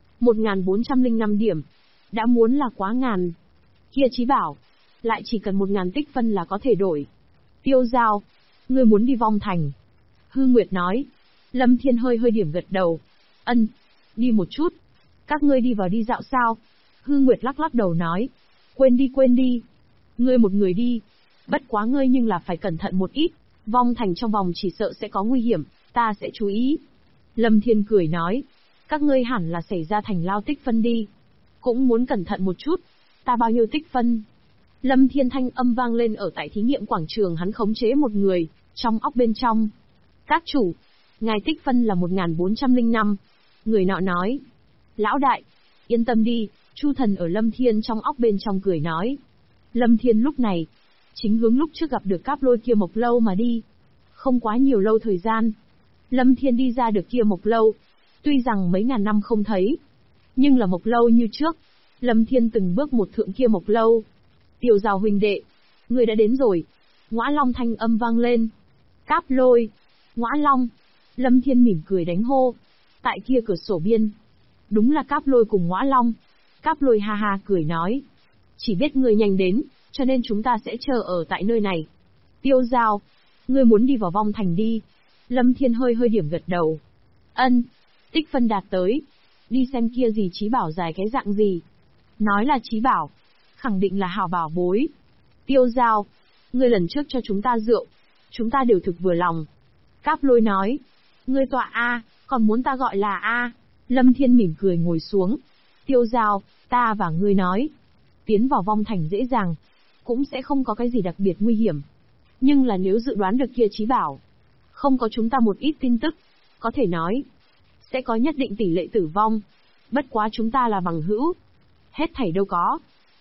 1405 điểm. Đã muốn là quá ngàn. Kia chí bảo, lại chỉ cần 1000 tích phân là có thể đổi. Tiêu Giao, ngươi muốn đi vong thành. Hư Nguyệt nói. Lâm Thiên hơi điểm gật đầu. Ân, đi một chút. Các ngươi đi vào đi dạo sao? Hư Nguyệt lắc đầu nói. Quên đi. Ngươi một người đi. Bất quá ngươi nhưng là phải cẩn thận một ít. Vong thành trong vòng chỉ sợ sẽ có nguy hiểm, ta sẽ chú ý. Lâm Thiên cười nói. Các ngươi hẳn là xảy ra thành lao tích phân đi. Cũng muốn cẩn thận một chút. Ta bao nhiêu tích phân? Lâm Thiên thanh âm vang lên ở tại thí nghiệm quảng trường hắn khống chế một người, trong óc bên trong. Các chủ, ngài tích phân là 1405. Người nọ nói. Lão đại, yên tâm đi, Chu Thần ở Lâm Thiên trong óc bên trong cười nói. Lâm Thiên lúc này, chính hướng lúc trước gặp được Cáp Lôi kia Mộc Lâu mà đi. Không quá nhiều lâu thời gian. Lâm Thiên đi ra được kia Mộc Lâu. Tuy rằng mấy ngàn năm không thấy, nhưng là Mộc Lâu như trước. Lâm Thiên từng bước một thượng kia Mộc Lâu. Tiêu Giao huynh đệ, người đã đến rồi. Ngõa Long thanh âm vang lên. Cáp Lôi, Ngõa Long. Lâm Thiên mỉm cười đánh hô. Tại kia cửa sổ biên. Đúng là Cáp Lôi cùng Ngõa Long. Cáp Lôi ha ha cười nói. Chỉ biết người nhanh đến, cho nên chúng ta sẽ chờ ở tại nơi này. Tiêu Giao, ngươi muốn đi vào vong thành đi. Lâm Thiên hơi điểm gật đầu. Ân, tích phân đạt tới. Đi xem kia gì chí bảo dài cái dạng gì. Nói là chí bảo, khẳng định là hào bảo bối. Tiêu Giao, ngươi lần trước cho chúng ta rượu, chúng ta đều thực vừa lòng. Cáp Lôi nói, ngươi tọa A, còn muốn ta gọi là A. Lâm Thiên mỉm cười ngồi xuống. Tiêu Giao, ta và ngươi nói, tiến vào vong thành dễ dàng, cũng sẽ không có cái gì đặc biệt nguy hiểm. Nhưng là nếu dự đoán được kia chí bảo, không có chúng ta một ít tin tức, có thể nói, sẽ có nhất định tỷ lệ tử vong. Bất quá chúng ta là bằng hữu. Hết thảy đâu có.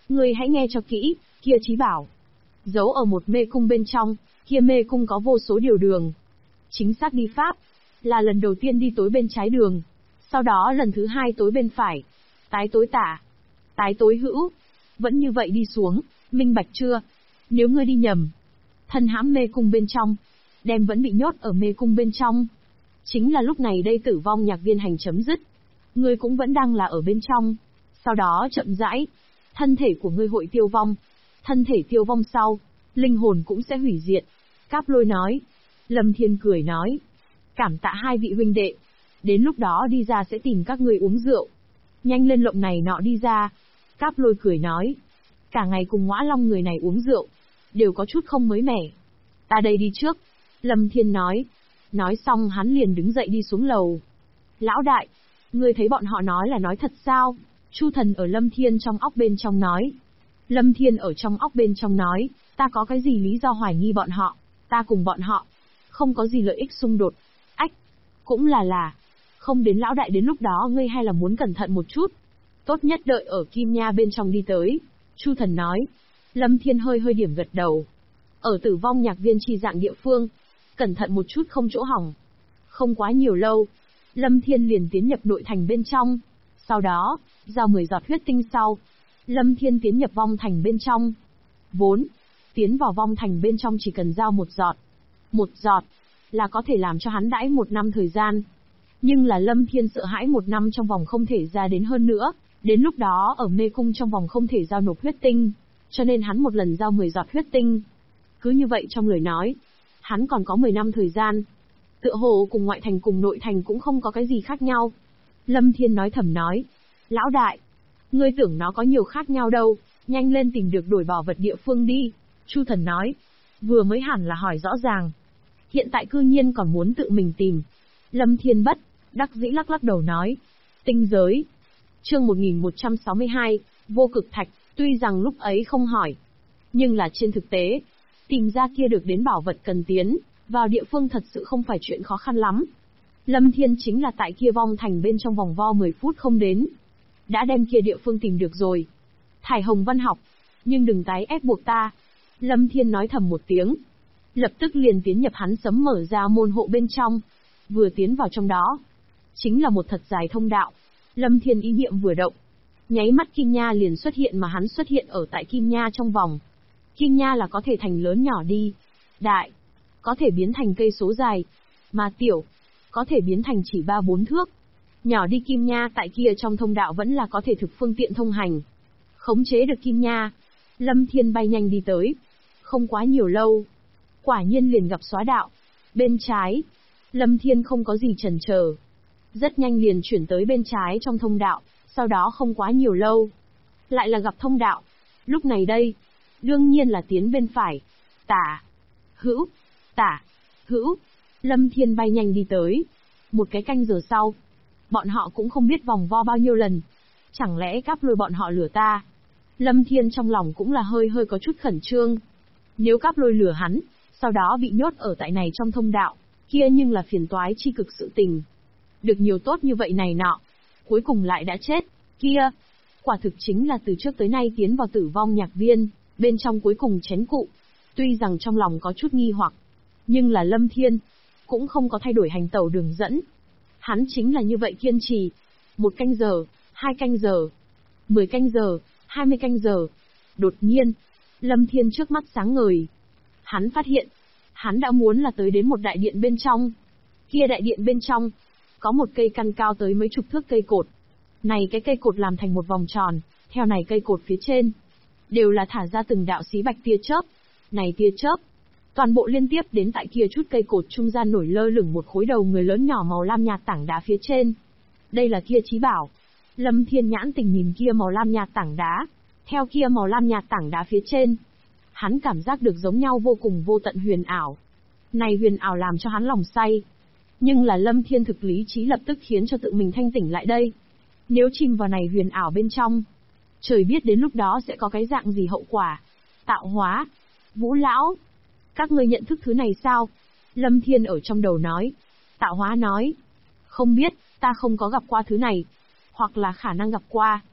Ngươi hãy nghe cho kỹ, kia trí bảo. Giấu ở một mê cung bên trong, kia mê cung có vô số điều đường. Chính xác đi pháp, là lần đầu tiên đi tối bên trái đường. Sau đó lần thứ hai tối bên phải. Tái tối tả. Tái tối hữu. Vẫn như vậy đi xuống, minh bạch chưa? Nếu ngươi đi nhầm, thân hãm mê cung bên trong, đem vẫn bị nhốt ở mê cung bên trong. Chính là lúc này đây tử vong nhạc viên hành chấm dứt. Ngươi cũng vẫn đang là ở bên trong. Sau đó chậm rãi, thân thể của ngươi hội tiêu vong. Thân thể tiêu vong sau, linh hồn cũng sẽ hủy diệt. Cáp Lôi nói. Lâm Thiên cười nói. Cảm tạ hai vị huynh đệ. Đến lúc đó đi ra sẽ tìm các ngươi uống rượu. Nhanh lên lộng này nọ đi ra. Cáp Lôi cười nói. Cả ngày cùng Ngõa Long người này uống rượu, đều có chút không mới mẻ. Ta đây đi trước. Lâm Thiên nói. Nói xong hắn liền đứng dậy đi xuống lầu. Lão đại, ngươi thấy bọn họ nói là nói thật sao? Chu Thần ở Lâm Thiên trong óc bên trong nói. Lâm Thiên ở trong óc bên trong nói, ta có cái gì lý do hoài nghi bọn họ, ta cùng bọn họ, không có gì lợi ích xung đột. Ách, cũng là, không đến lão đại đến lúc đó ngươi hay là muốn cẩn thận một chút. Tốt nhất đợi ở Kim Nha bên trong đi tới. Chu Thần nói. Lâm Thiên hơi hơi điểm gật đầu. Ở tử vong nhạc viên chi dạng địa phương, cẩn thận một chút không chỗ hỏng. Không quá nhiều lâu, Lâm Thiên liền tiến nhập nội thành bên trong. Sau đó, giao 10 giọt huyết tinh sau, Lâm Thiên tiến nhập vong thành bên trong. Vốn, tiến vào vong thành bên trong chỉ cần giao 1 giọt. 1 giọt, là có thể làm cho hắn đãi 1 năm thời gian. Nhưng là Lâm Thiên sợ hãi 1 năm trong vòng không thể ra đến hơn nữa, đến lúc đó ở mê cung trong vòng không thể giao nộp huyết tinh, cho nên hắn một lần giao 10 giọt huyết tinh. Cứ như vậy trong lời nói, hắn còn có 10 năm thời gian. Tựa hồ cùng ngoại thành cùng nội thành cũng không có cái gì khác nhau. Lâm Thiên nói thầm nói. Lão đại, ngươi tưởng nó có nhiều khác nhau đâu, nhanh lên tìm được đổi bảo vật địa phương đi. Chu Thần nói. Vừa mới hẳn là hỏi rõ ràng. Hiện tại cư nhiên còn muốn tự mình tìm. Lâm Thiên bất đắc dĩ lắc lắc đầu nói. Tinh giới. Chương 1162, vô cực thạch, tuy rằng lúc ấy không hỏi, nhưng là trên thực tế, tìm ra kia được đến bảo vật cần tiến vào địa phương thật sự không phải chuyện khó khăn lắm. Lâm Thiên chính là tại kia vong thành bên trong vòng vo 10 phút không đến, đã đem kia địa phương tìm được rồi. Thải Hồng Văn học, nhưng đừng tái ép buộc ta. Lâm Thiên nói thầm một tiếng, lập tức liền tiến nhập hắn sấm mở ra môn hộ bên trong. Vừa tiến vào trong đó, chính là một thật dài thông đạo. Lâm Thiên ý niệm vừa động, nháy mắt Kim Nha liền xuất hiện mà hắn xuất hiện ở tại Kim Nha trong vòng. Kim Nha là có thể thành lớn nhỏ đi, đại, có thể biến thành cây số dài, mà tiểu, có thể biến thành chỉ 3-4 thước. Nhỏ đi Kim Nha tại kia trong thông đạo vẫn là có thể thực phương tiện thông hành. Khống chế được Kim Nha, Lâm Thiên bay nhanh đi tới. Không quá nhiều lâu, quả nhiên liền gặp xóa đạo. Bên trái, Lâm Thiên không có gì chần chờ, rất nhanh liền chuyển tới bên trái trong thông đạo, sau đó không quá nhiều lâu, lại là gặp thông đạo. Lúc này đây, đương nhiên là tiến bên phải. Tả, hữu, tả, hữu. Lâm Thiên bay nhanh đi tới. Một cái canh giờ sau, bọn họ cũng không biết vòng vo bao nhiêu lần. Chẳng lẽ Cáp Lôi bọn họ lừa ta? Lâm Thiên trong lòng cũng là hơi hơi có chút khẩn trương. Nếu Cáp Lôi lừa hắn, sau đó bị nhốt ở tại này trong thông đạo, kia nhưng là phiền toái chi cực sự tình. Được nhiều tốt như vậy này nọ, cuối cùng lại đã chết, kia, quả thực chính là từ trước tới nay tiến vào tử vong nhạc viên, bên trong cuối cùng chén cụ. Tuy rằng trong lòng có chút nghi hoặc, nhưng là Lâm Thiên cũng không có thay đổi hành tẩu đường dẫn. Hắn chính là như vậy kiên trì. 1 canh giờ, 2 canh giờ, 10 canh giờ, 20 canh giờ. Đột nhiên, Lâm Thiên trước mắt sáng ngời. Hắn phát hiện, hắn đã muốn là tới đến một đại điện bên trong. Kia đại điện bên trong, có một cây căn cao tới mấy chục thước cây cột. Này cái cây cột làm thành một vòng tròn, theo này cây cột phía trên, đều là thả ra từng đạo xí bạch tia chớp. Này tia chớp, toàn bộ liên tiếp đến tại kia chút cây cột trung gian nổi lơ lửng một khối đầu người lớn nhỏ màu lam nhạt tảng đá phía trên. Đây là kia trí bảo. Lâm Thiên nhãn tình nhìn kia màu lam nhạt tảng đá, theo kia màu lam nhạt tảng đá phía trên, hắn cảm giác được giống nhau vô cùng vô tận huyền ảo. Này huyền ảo làm cho hắn lòng say. Nhưng là Lâm Thiên thực lý trí lập tức khiến cho tự mình thanh tỉnh lại đây. Nếu chìm vào này huyền ảo bên trong, trời biết đến lúc đó sẽ có cái dạng gì hậu quả. Tạo hóa. Vũ lão, các ngươi nhận thức thứ này sao? Lâm Thiên ở trong đầu nói. Tạo hóa nói. Không biết, ta không có gặp qua thứ này. Hoặc là khả năng gặp qua.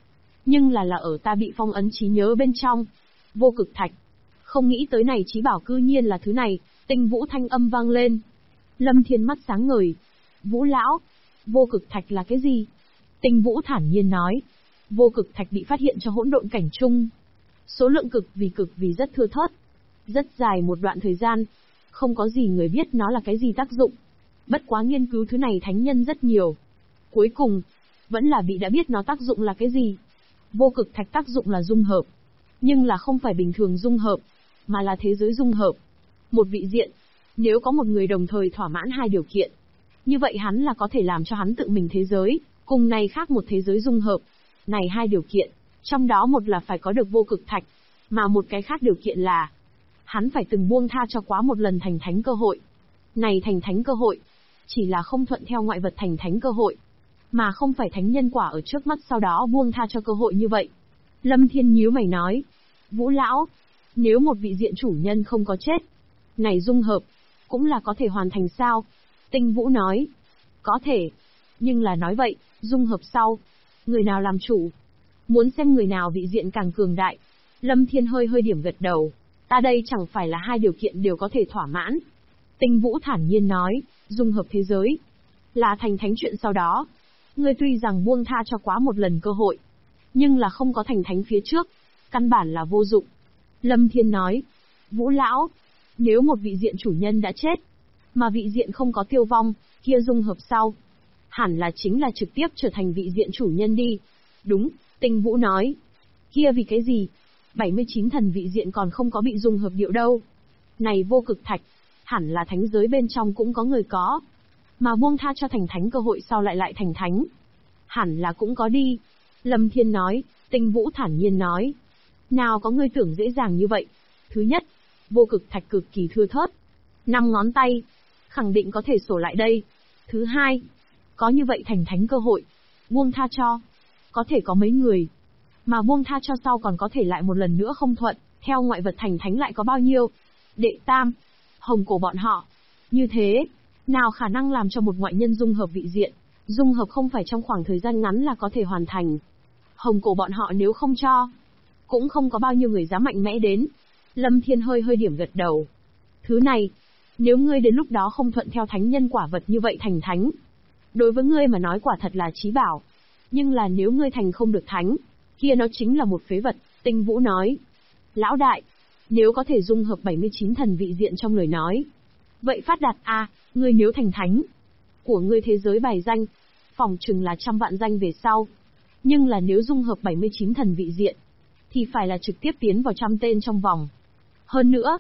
Nhưng là ở ta bị phong ấn trí nhớ bên trong. Vô cực thạch. Không nghĩ tới này trí bảo cư nhiên là thứ này, Tinh Vũ thanh âm vang lên. Lâm Thiên mắt sáng ngời. Vũ lão, vô cực thạch là cái gì? Tinh Vũ thản nhiên nói. Vô cực thạch bị phát hiện cho hỗn độn cảnh chung. Số lượng cực vì rất thưa thớt. Rất dài một đoạn thời gian. Không có gì người biết nó là cái gì tác dụng. Bất quá nghiên cứu thứ này thánh nhân rất nhiều. Cuối cùng, vẫn là bị đã biết nó tác dụng là cái gì. Vô cực thạch tác dụng là dung hợp. Nhưng là không phải bình thường dung hợp, mà là thế giới dung hợp. Một vị diện, nếu có một người đồng thời thỏa mãn hai điều kiện, như vậy hắn là có thể làm cho hắn tự mình thế giới, cùng này khác một thế giới dung hợp. Này hai điều kiện, trong đó một là phải có được vô cực thạch, mà một cái khác điều kiện là hắn phải từng buông tha cho quá một lần thành thánh cơ hội. Này thành thánh cơ hội, chỉ là không thuận theo ngoại vật thành thánh cơ hội, mà không phải thánh nhân quả ở trước mắt sau đó buông tha cho cơ hội như vậy. Lâm Thiên nhíu mày nói, Vũ lão, nếu một vị diện chủ nhân không có chết, này dung hợp, cũng là có thể hoàn thành sao? Tinh Vũ nói, có thể, nhưng là nói vậy, dung hợp sau, người nào làm chủ? Muốn xem người nào vị diện càng cường đại. Lâm Thiên hơi điểm gật đầu, ta đây chẳng phải là hai điều kiện đều có thể thỏa mãn. Tinh Vũ thản nhiên nói, dung hợp thế giới, là thành thánh chuyện sau đó. Ngươi tuy rằng buông tha cho quá một lần cơ hội, nhưng là không có thành thánh phía trước, căn bản là vô dụng. Lâm Thiên nói, Vũ lão, nếu một vị diện chủ nhân đã chết, mà vị diện không có tiêu vong, kia dung hợp sau, hẳn là chính là trực tiếp trở thành vị diện chủ nhân đi. Đúng, Tinh Vũ nói. Kia vì cái gì? 79 thần vị diện còn không có bị dung hợp điệu đâu. Này vô cực thạch, hẳn là thánh giới bên trong cũng có người có. Mà buông tha cho thành thánh cơ hội sau lại thành thánh. Hẳn là cũng có đi. Lâm Thiên nói, Tinh Vũ thản nhiên nói. Nào có người tưởng dễ dàng như vậy. Thứ nhất, vô cực thạch cực kỳ thưa thớt. 5 ngón tay, khẳng định có thể sổ lại đây. Thứ hai, có như vậy thành thánh cơ hội. Buông tha cho, có thể có mấy người. Mà buông tha cho sau còn có thể lại một lần nữa không thuận, theo ngoại vật thành thánh lại có bao nhiêu? Đệ tam, hồng cổ bọn họ. Như thế, nào khả năng làm cho một ngoại nhân dung hợp vị diện, dung hợp không phải trong khoảng thời gian ngắn là có thể hoàn thành. Hồng cổ bọn họ nếu không cho, cũng không có bao nhiêu người dám mạnh mẽ đến. Lâm Thiên hơi điểm gật đầu. Thứ này, nếu ngươi đến lúc đó không thuận theo thánh nhân quả vật như vậy thành thánh, đối với ngươi mà nói quả thật là chí bảo. Nhưng là nếu ngươi thành không được thánh, kia nó chính là một phế vật, Tinh Vũ nói. Lão đại, nếu có thể dung hợp 79 thần vị diện trong lời nói, vậy phát đạt a, ngươi nếu thành thánh, của ngươi thế giới bài danh, phòng chừng là 100 vạn danh về sau. Nhưng là nếu dung hợp 79 thần vị diện, thì phải là trực tiếp tiến vào 100 tên trong vòng. Hơn nữa,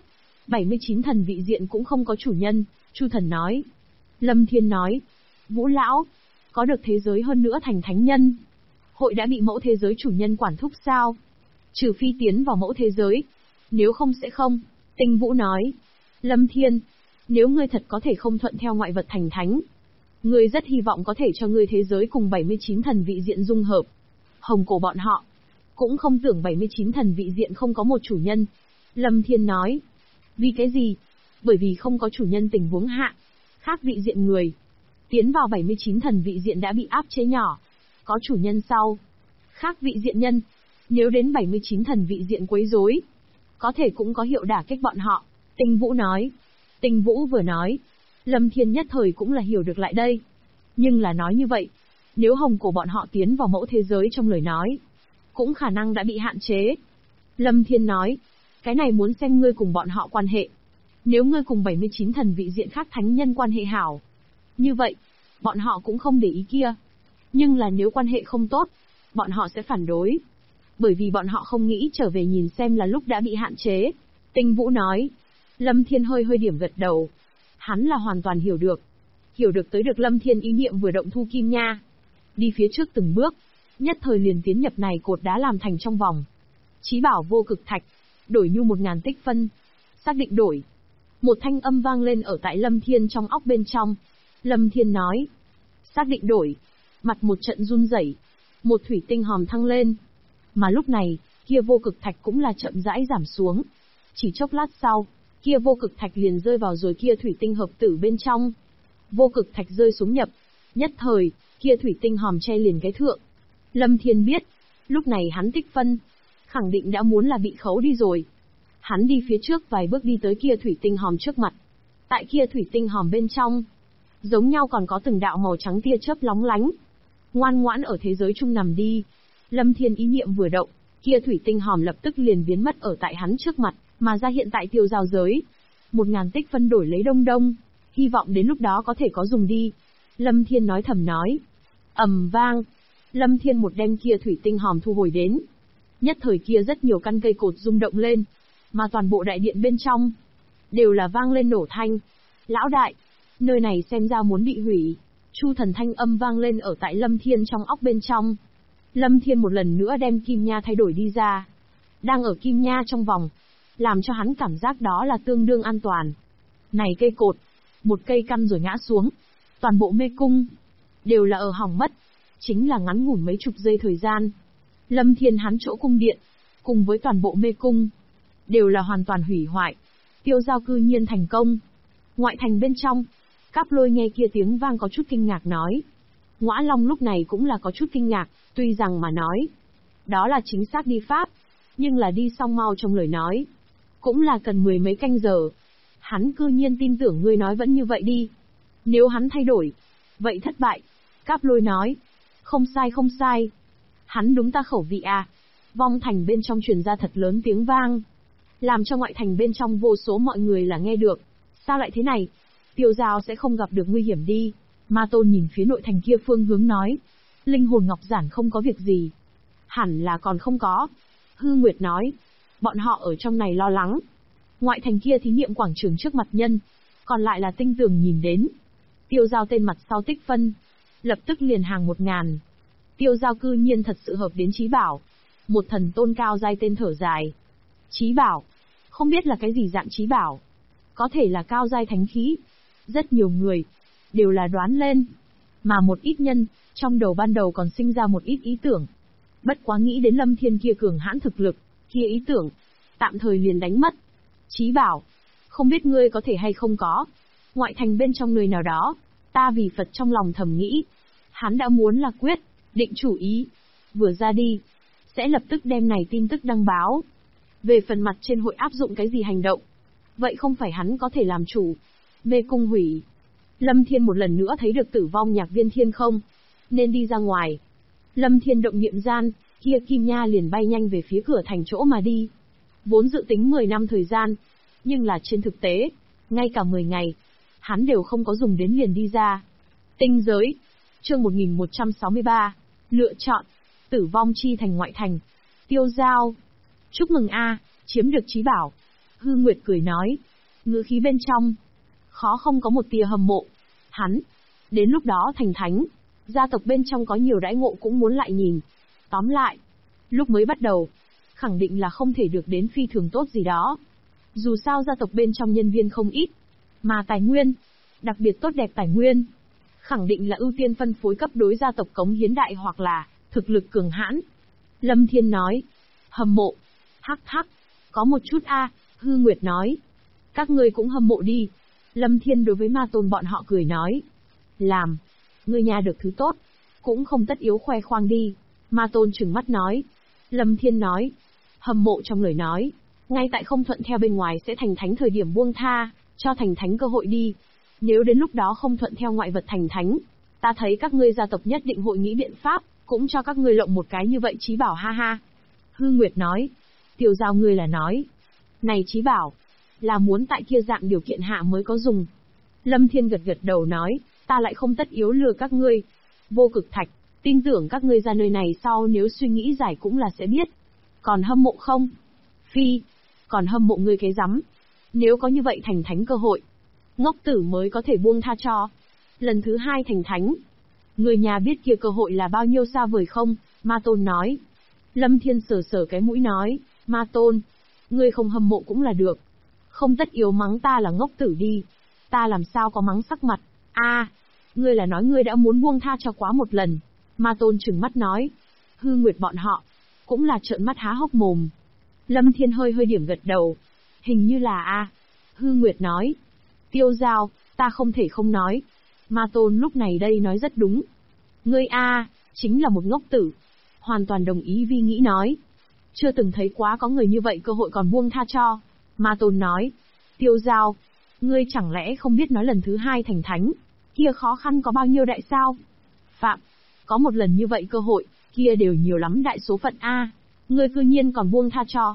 79 thần vị diện cũng không có chủ nhân, Chu Thần nói. Lâm Thiên nói, Vũ lão, có được thế giới hơn nữa thành thánh nhân, hội đã bị mẫu thế giới chủ nhân quản thúc sao? Trừ phi tiến vào mẫu thế giới, nếu không sẽ không. Tinh Vũ nói, Lâm Thiên, nếu ngươi thật có thể không thuận theo ngoại vật thành thánh, ngươi rất hy vọng có thể cho ngươi thế giới cùng 79 thần vị diện dung hợp. Hồng cổ bọn họ cũng không tưởng 79 thần vị diện không có một chủ nhân. Lâm Thiên nói, vì cái gì? Bởi vì không có chủ nhân tình huống hạ, khác vị diện người tiến vào 79 thần vị diện đã bị áp chế nhỏ. Có chủ nhân sau, khác vị diện nhân, nếu đến 79 thần vị diện quấy rối, có thể cũng có hiệu đả kích bọn họ. Tinh Vũ nói. Tinh Vũ vừa nói, Lâm Thiên nhất thời cũng là hiểu được lại đây. Nhưng là nói như vậy, nếu hồng cổ bọn họ tiến vào mẫu thế giới trong lời nói, cũng khả năng đã bị hạn chế. Lâm Thiên nói, cái này muốn xem ngươi cùng bọn họ quan hệ. Nếu ngươi cùng 79 thần vị diện khác thánh nhân quan hệ hảo, như vậy, bọn họ cũng không để ý kia. Nhưng là nếu quan hệ không tốt, bọn họ sẽ phản đối. Bởi vì bọn họ không nghĩ trở về nhìn xem là lúc đã bị hạn chế. Tinh Vũ nói. Lâm Thiên hơi điểm gật đầu. Hắn là hoàn toàn hiểu được. Hiểu được tới được Lâm Thiên ý niệm vừa động thu kim nha. Đi phía trước từng bước, nhất thời liền tiến nhập này cột đá làm thành trong vòng. Chí bảo vô cực thạch, đổi nhu 1000 tích phân. Xác định đổi. Một thanh âm vang lên ở tại Lâm Thiên trong óc bên trong. Lâm Thiên nói. Xác định đổi. Mặt một trận run rẩy, một thủy tinh hòm thăng lên. Mà lúc này, kia vô cực thạch cũng là chậm rãi giảm xuống. Chỉ chốc lát sau, kia vô cực thạch liền rơi vào rồi kia thủy tinh hợp tử bên trong. Vô cực thạch rơi xuống nhập, nhất thời, kia thủy tinh hòm che liền cái thượng. Lâm Thiên biết, Lúc này hắn tích phân, khẳng định đã muốn là bị khấu đi rồi. Hắn đi phía trước vài bước đi tới kia thủy tinh hòm trước mặt. Tại kia thủy tinh hòm bên trong, giống nhau còn có từng đạo màu trắng tia chớp lóng lánh. Ngoan ngoãn ở thế giới chung nằm đi. Lâm Thiên ý niệm vừa động, kia thủy tinh hòm lập tức liền biến mất ở tại hắn trước mặt, mà ra hiện tại tiêu giao giới. 1000 tích phân đổi lấy đông đông, hy vọng đến lúc đó có thể có dùng đi. Lâm Thiên nói thầm nói. Ầm vang, Lâm Thiên một đem kia thủy tinh hòm thu hồi đến. Nhất thời kia rất nhiều căn cây cột rung động lên, mà toàn bộ đại điện bên trong đều là vang lên nổ thanh. Lão đại, nơi này xem ra muốn bị hủy. Chu thần thanh âm vang lên ở tại Lâm Thiên trong óc bên trong. Lâm Thiên một lần nữa đem kim nha thay đổi đi ra. Đang ở kim nha trong vòng, làm cho hắn cảm giác đó là tương đương an toàn. Này cây cột, một cây căn rồi ngã xuống. Toàn bộ mê cung đều là ở hỏng mất, chính là ngắn ngủn mấy chục giây thời gian. Lâm Thiên hắn chỗ cung điện, cùng với toàn bộ mê cung, đều là hoàn toàn hủy hoại. Tiêu giao cư nhiên thành công. Ngoại thành bên trong, Cáp Lôi nghe kia tiếng vang có chút kinh ngạc nói. Ngõa Long lúc này cũng là có chút kinh ngạc, tuy rằng mà nói, đó là chính xác đi pháp, nhưng là đi xong mau trong lời nói, cũng là cần 10 mấy canh giờ. Hắn cư nhiên tin tưởng ngươi nói vẫn như vậy đi. Nếu hắn thay đổi, vậy thất bại. Cáp Lôi nói, không sai không sai. Hắn đúng ta khẩu vị à. Vong thành bên trong truyền ra thật lớn tiếng vang, làm cho ngoại thành bên trong vô số mọi người là nghe được. Sao lại thế này? Tiêu giao sẽ không gặp được nguy hiểm đi. Ma Tôn nhìn phía nội thành kia phương hướng nói. Linh hồn ngọc giản không có việc gì. Hẳn là còn không có. Hư Nguyệt nói. Bọn họ ở trong này lo lắng. Ngoại thành kia thí nghiệm quảng trường trước mặt nhân, còn lại là tinh tường nhìn đến. Tiêu giao tên mặt sau tích phân, lập tức liền hàng 1000. Tiêu giao cư nhiên thật sự hợp đến trí bảo. Một thần tôn cao giai tên thở dài. Trí bảo? Không biết là cái gì dạng trí bảo. Có thể là cao giai thánh khí. Rất nhiều người đều là đoán lên, mà một ít nhân trong đầu ban đầu còn sinh ra một ít ý tưởng. Bất quá nghĩ đến Lâm Thiên kia cường hãn thực lực, kia ý tưởng tạm thời liền đánh mất. Trí bảo, không biết ngươi có thể hay không có. Ngoại thành bên trong nơi nào đó, ta vì Phật trong lòng thầm nghĩ, hắn đã muốn là quyết định chủ ý, vừa ra đi sẽ lập tức đem này tin tức đăng báo. Về phần mặt trên hội áp dụng cái gì hành động, vậy không phải hắn có thể làm chủ. Mê cung hủy. Lâm Thiên một lần nữa thấy được tử vong nhạc viên thiên không, nên đi ra ngoài. Lâm Thiên động niệm gian, kia kim nha liền bay nhanh về phía cửa thành chỗ mà đi. Vốn dự tính 10 năm thời gian, nhưng là trên thực tế, ngay cả 10 ngày, hắn đều không có dùng đến liền đi ra. Tinh giới, chương 1163, lựa chọn, tử vong chi thành ngoại thành. Tiêu giao, chúc mừng a, chiếm được trí bảo. Hư Nguyệt cười nói, ngữ khí bên trong khó không có một tia hâm mộ. Hắn, đến lúc đó thành thánh, gia tộc bên trong có nhiều đãi ngộ cũng muốn lại nhìn. Tóm lại, lúc mới bắt đầu, khẳng định là không thể được đến phi thường tốt gì đó. Dù sao gia tộc bên trong nhân viên không ít, mà tài nguyên, đặc biệt tốt đẹp tài nguyên, khẳng định là ưu tiên phân phối cấp đối gia tộc cống hiến đại hoặc là thực lực cường hãn. Lâm Thiên nói, hâm mộ, hắc hắc, có một chút a. Hư Nguyệt nói, các ngươi cũng hâm mộ đi. Lâm Thiên đối với Ma Tôn bọn họ cười nói, làm, ngươi nhà được thứ tốt, cũng không tất yếu khoe khoang đi. Ma Tôn trừng mắt nói. Lâm Thiên nói, hâm mộ trong lời nói, ngay tại không thuận theo bên ngoài sẽ thành thánh thời điểm buông tha, cho thành thánh cơ hội đi. Nếu đến lúc đó không thuận theo ngoại vật thành thánh, ta thấy các ngươi gia tộc nhất định hội nghĩ biện pháp, cũng cho các ngươi lộng một cái như vậy trí bảo ha ha. Hư Nguyệt nói, Tiêu giao ngươi là nói, này trí bảo, là muốn tại kia dạng điều kiện hạ mới có dùng. Lâm Thiên gật gật đầu nói, ta lại không tất yếu lừa các ngươi. Vô cực thạch, tin tưởng các ngươi ra nơi này sau nếu suy nghĩ giải cũng là sẽ biết. Còn hâm mộ không? Phi, còn hâm mộ ngươi cái rắm. Nếu có như vậy thành thánh cơ hội, ngốc tử mới có thể buông tha cho. Lần thứ 2 thành thánh, người nhà biết kia cơ hội là bao nhiêu xa vời không? Ma Tôn nói. Lâm Thiên sờ sờ cái mũi nói, Ma Tôn, ngươi không hâm mộ cũng là được. Không tất yếu mắng ta là ngốc tử đi. Ta làm sao có mắng sắc mặt. A, ngươi là nói ngươi đã muốn buông tha cho quá một lần. Ma Tôn trừng mắt nói. Hư Nguyệt bọn họ cũng là trợn mắt há hốc mồm. Lâm Thiên hơi hơi điểm gật đầu. Hình như là a. Hư Nguyệt nói. Tiêu giao, ta không thể không nói. Ma Tôn lúc này đây nói rất đúng. Ngươi a, chính là một ngốc tử. Hoàn toàn đồng ý Vi nghĩ nói. Chưa từng thấy quá có người như vậy cơ hội còn buông tha cho. Ma Tôn nói. Tiêu Giao, ngươi chẳng lẽ không biết nói lần thứ 2 thành thánh, kia khó khăn có bao nhiêu đại sao? Phạm, có một lần như vậy cơ hội, kia đều nhiều lắm đại số phận a. Ngươi cư nhiên còn buông tha cho,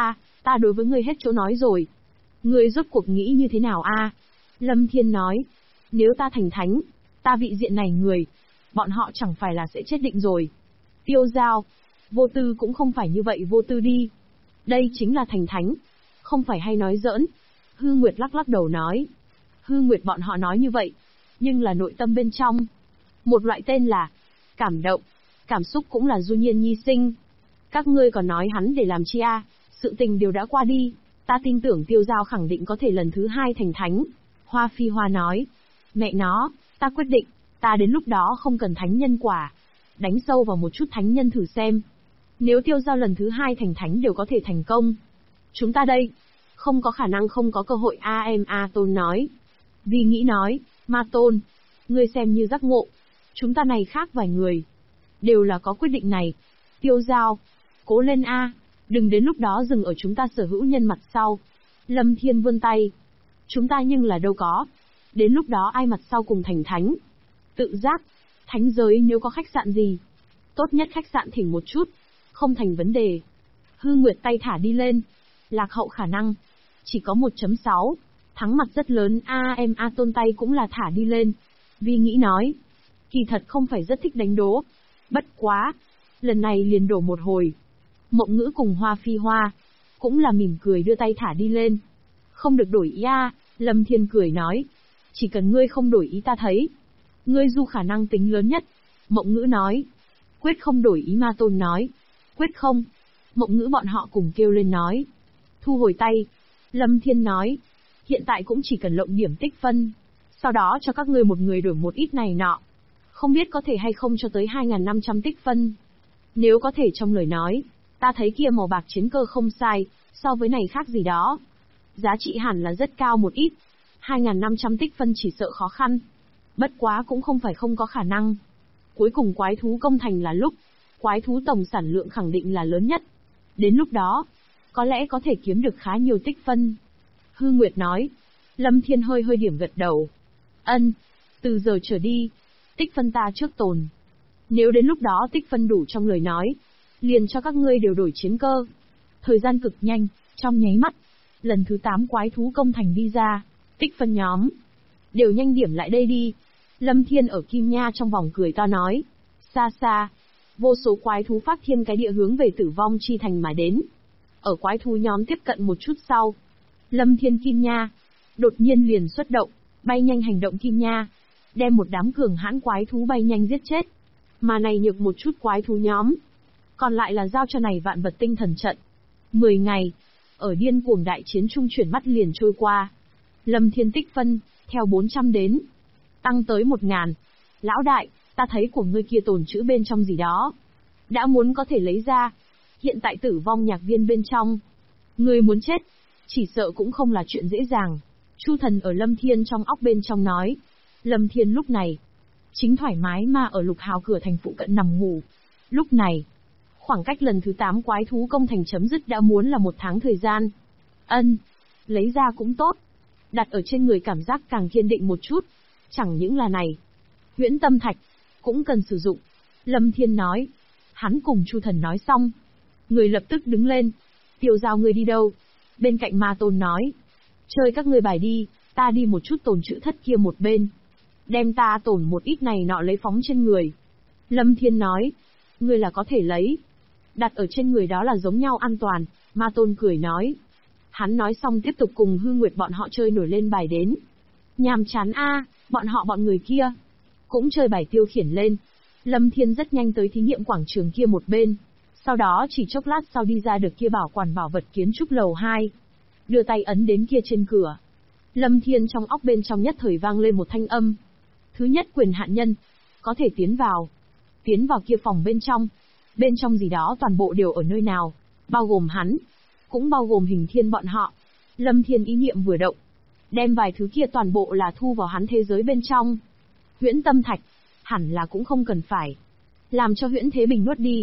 ta đối với ngươi hết chỗ nói rồi. Ngươi rốt cuộc nghĩ như thế nào a? Lâm Thiên nói, nếu ta thành thánh, ta vị diện này người, bọn họ chẳng phải là sẽ chết định rồi. Tiêu Giao, vô tư cũng không phải như vậy vô tư đi. Đây chính là thành thánh, không phải hay nói giỡn. Hư Nguyệt lắc lắc đầu nói. Hư Nguyệt bọn họ nói như vậy, nhưng là nội tâm bên trong. Một loại tên là cảm động, cảm xúc cũng là du nhiên nhi sinh. Các ngươi còn nói hắn để làm chi a? Sự tình đều đã qua đi, ta tin tưởng Tiêu Giao khẳng định có thể lần thứ 2 thành thánh. Hoa Phi Hoa nói. Mẹ nó, ta quyết định, ta đến lúc đó không cần thánh nhân quả. Đánh sâu vào một chút thánh nhân thử xem. Nếu Tiêu Giao lần thứ 2 thành thánh đều có thể thành công, chúng ta đây, không có khả năng không có cơ hội a. Ma Tôn nói. Vi nghĩ nói, Ma Tôn, ngươi xem như giác ngộ. Chúng ta này khác vài người, đều là có quyết định này. Tiêu Giao, cố lên a, đừng đến lúc đó dừng ở chúng ta sở hữu nhân mặt sau. Lâm Thiên vươn tay. Chúng ta nhưng là đâu có. Đến lúc đó ai mặt sau cùng thành thánh. Tự giác, thánh giới nếu có khách sạn gì, tốt nhất khách sạn thỉnh một chút, không thành vấn đề. Hư Nguyệt tay thả đi lên. Lạc hậu khả năng, chỉ có 1.6. Thắng mặt rất lớn Ma Tôn tay cũng là thả đi lên. Vi nghĩ nói. Kỳ thật không phải rất thích đánh đố. Bất quá, lần này liền đổ một hồi. Mộng Ngữ cùng Hoa Phi Hoa, cũng là mỉm cười đưa tay thả đi lên. Không được đổi ý a. Lâm Thiên cười nói. Chỉ cần ngươi không đổi ý ta thấy. Ngươi du khả năng tính lớn nhất. Mộng Ngữ nói. Quyết không đổi ý Ma Tôn nói. Quyết không. Mộng Ngữ bọn họ cùng kêu lên nói. Thu hồi tay. Lâm Thiên nói. Hiện tại cũng chỉ cần lộng điểm tích phân. Sau đó cho các ngươi một người đổi một ít này nọ. Không biết có thể hay không cho tới 2.500 tích phân. Nếu có thể trong lời nói, ta thấy kia màu bạc chiến cơ không sai, so với này khác gì đó. Giá trị hẳn là rất cao một ít. 2.500 tích phân chỉ sợ khó khăn. Bất quá cũng không phải không có khả năng. Cuối cùng quái thú công thành là lúc, quái thú tổng sản lượng khẳng định là lớn nhất. Đến lúc đó, có lẽ có thể kiếm được khá nhiều tích phân. Hư Nguyệt nói. Lâm Thiên hơi điểm gật đầu. Ân, từ giờ trở đi, tích phân ta trước tồn. Nếu đến lúc đó tích phân đủ trong lời nói, liền cho các ngươi đều đổi chiến cơ. Thời gian cực nhanh, trong nháy mắt, lần thứ 8 quái thú công thành đi ra, tích phân nhóm. Đều nhanh điểm lại đây đi. Lâm Thiên ở Kim Nha trong vòng cười to nói. Xa xa, vô số quái thú phát thiên cái địa hướng về tử vong chi thành mà đến. Ở quái thú nhóm tiếp cận một chút sau, Lâm Thiên Kim Nha đột nhiên liền xuất động, bay nhanh hành động Kim Nha, đem một đám cường hãn quái thú bay nhanh giết chết. Mà này nhược một chút quái thú nhóm, còn lại là giao cho này vạn vật tinh thần trận. 10 ngày, ở điên cuồng đại chiến trung chuyển mắt liền trôi qua. Lâm Thiên tích phân, theo 400 đến, tăng tới 1.000. Lão đại, ta thấy của ngươi kia tồn chữ bên trong gì đó. Đã muốn có thể lấy ra. Hiện tại tử vong nhạc viên bên trong. Ngươi muốn chết, chỉ sợ cũng không là chuyện dễ dàng. Chu Thần ở Lâm Thiên trong óc bên trong nói. Lâm Thiên lúc này, chính thoải mái mà ở Lục Hào cửa thành phụ cận nằm ngủ. Lúc này, khoảng cách lần thứ 8 quái thú công thành chấm dứt đã muốn là 1 tháng thời gian. Ân, lấy ra cũng tốt. Đặt ở trên người cảm giác càng kiên định một chút. Chẳng những là này, huyễn tâm thạch, cũng cần sử dụng. Lâm Thiên nói. Hắn cùng Chu Thần nói xong. Người lập tức đứng lên. Tiêu Giao người đi đâu? Bên cạnh Ma Tôn nói. Chơi các ngươi bài đi, ta đi một chút tồn chữ thất kia một bên. Đem ta tổn một ít này nọ lấy phóng trên người. Lâm Thiên nói. Ngươi là có thể lấy. Đặt ở trên người đó là giống nhau an toàn. Ma Tôn cười nói. Hắn nói xong tiếp tục cùng Hư Nguyệt bọn họ chơi nổi lên bài đến. Nhàm chán a, bọn người kia cũng chơi bài tiêu khiển lên. Lâm Thiên rất nhanh tới thí nghiệm quảng trường kia một bên. Sau đó chỉ chốc lát sau đi ra được kia bảo quản bảo vật kiến trúc lầu 2. Đưa tay ấn đến kia trên cửa. Lâm Thiên trong óc bên trong nhất thời vang lên một thanh âm. Thứ nhất quyền hạn nhân, có thể tiến vào. Tiến vào kia phòng bên trong. Bên trong gì đó toàn bộ đều ở nơi nào, bao gồm hắn, cũng bao gồm Hình Thiên bọn họ. Lâm Thiên ý niệm vừa động, đem vài thứ kia toàn bộ là thu vào hắn thế giới bên trong. Huyễn tâm thạch, hẳn là cũng không cần phải làm cho huyễn thế bình nuốt đi.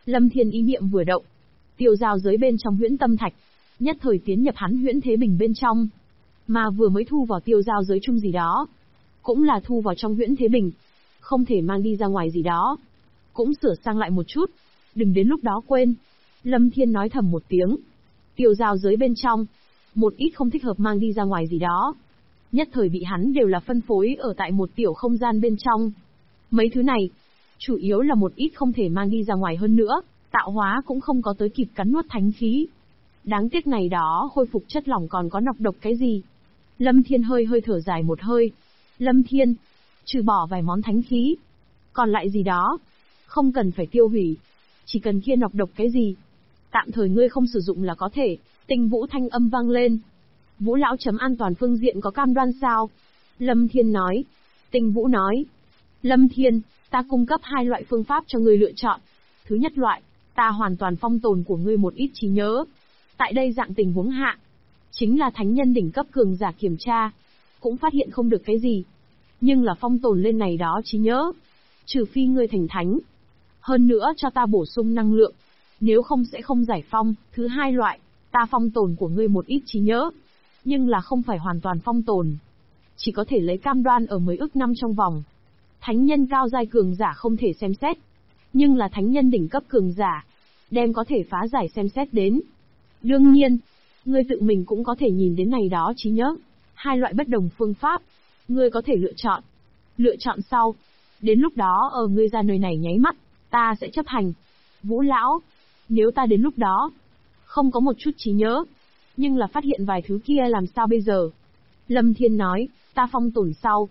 Lâm Thiên ý niệm vừa động, tiêu giao giới bên trong huyễn tâm thạch, nhất thời tiến nhập hắn huyễn thế bình bên trong. Mà vừa mới thu vào tiêu giao giới chung gì đó, cũng là thu vào trong huyễn thế bình, không thể mang đi ra ngoài gì đó. Cũng sửa sang lại một chút, đừng đến lúc đó quên. Lâm Thiên nói thầm một tiếng. Tiêu giao giới bên trong, một ít không thích hợp mang đi ra ngoài gì đó. Nhất thời bị hắn đều là phân phối ở tại một tiểu không gian bên trong. Mấy thứ này, chủ yếu là một ít không thể mang đi ra ngoài hơn nữa, tạo hóa cũng không có tới kịp cắn nuốt thánh khí. Đáng tiếc này đó khôi phục chất lỏng còn có nọc độc cái gì. Lâm Thiên hơi thở dài một hơi. Lâm Thiên, trừ bỏ vài món thánh khí, còn lại gì đó, không cần phải tiêu hủy, chỉ cần kia nọc độc cái gì, tạm thời ngươi không sử dụng là có thể. Tinh Vũ thanh âm vang lên. Vũ lão chấm an toàn phương diện có cam đoan sao? Lâm Thiên nói. Tinh Vũ nói. Lâm Thiên, ta cung cấp 2 loại phương pháp cho ngươi lựa chọn. Thứ nhất loại, ta hoàn toàn phong tồn của ngươi một ít trí nhớ. Tại đây dạng tình huống hạ, chính là thánh nhân đỉnh cấp cường giả kiểm tra, cũng phát hiện không được cái gì. Nhưng là phong tồn lên này đó trí nhớ, trừ phi ngươi thành thánh. Hơn nữa cho ta bổ sung năng lượng, nếu không sẽ không giải phong. Thứ hai loại, ta phong tồn của ngươi một ít trí nhớ, nhưng là không phải hoàn toàn phong tồn. Chỉ có thể lấy cam đoan ở 10 ức năm trong vòng. Thánh nhân cao giai cường giả không thể xem xét, nhưng là thánh nhân đỉnh cấp cường giả, đem có thể phá giải xem xét đến. Đương nhiên, ngươi tự mình cũng có thể nhìn đến này đó trí nhớ. 2 loại bất đồng phương pháp, ngươi có thể lựa chọn. Lựa chọn sau, đến lúc đó ở ngươi ra nơi này nháy mắt, ta sẽ chấp hành. Vũ lão, nếu ta đến lúc đó không có một chút trí nhớ, nhưng là phát hiện vài thứ kia làm sao bây giờ? Lâm Thiên nói, ta phong tồn sau.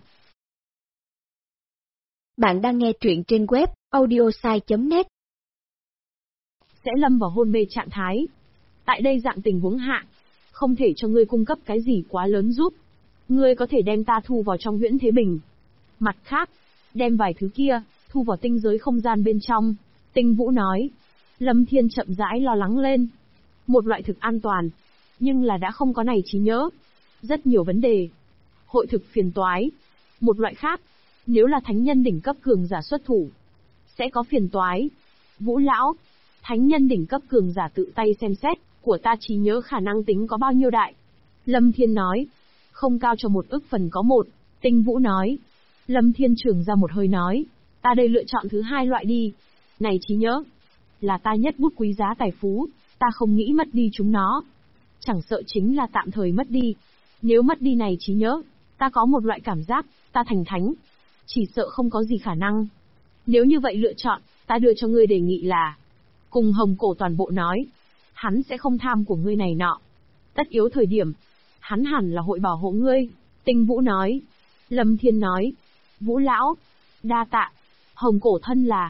Bạn đang nghe truyện trên web audiosai.net. Sẽ lâm vào hôn mê trạng thái. Tại đây dạng tình huống hạ, không thể cho ngươi cung cấp cái gì quá lớn giúp. Ngươi có thể đem ta thu vào trong huyễn thế bình. Mặt khác, đem vài thứ kia, thu vào tinh giới không gian bên trong. Tinh Vũ nói. Lâm Thiên chậm rãi lo lắng lên. Một loại thực an toàn, nhưng là đã không có này trí nhớ. Rất nhiều vấn đề. Hội thực phiền toái. Một loại khác, nếu là thánh nhân đỉnh cấp cường giả xuất thủ, sẽ có phiền toái. Vũ lão, thánh nhân đỉnh cấp cường giả tự tay xem xét, của ta trí nhớ khả năng tính có bao nhiêu đại? Lâm Thiên nói. Không cao cho 1 ức phần có 1. Tinh Vũ nói. Lâm Thiên trường ra một hơi nói. Ta đây lựa chọn thứ 2 loại đi. Này trí nhớ, là ta nhất bút quý giá tài phú, ta không nghĩ mất đi chúng nó. Chẳng sợ chính là tạm thời mất đi. Nếu mất đi này trí nhớ, ta có một loại cảm giác, ta thành thánh. Chỉ sợ không có gì khả năng. Nếu như vậy lựa chọn, ta đưa cho ngươi đề nghị là, cùng Hồng Cổ toàn bộ nói, hắn sẽ không tham của ngươi này nọ. Tất yếu thời điểm, hắn hẳn là hội bảo hộ ngươi. Tinh Vũ nói. Lâm Thiên nói. Vũ lão, đa tạ. Hồng Cổ thân là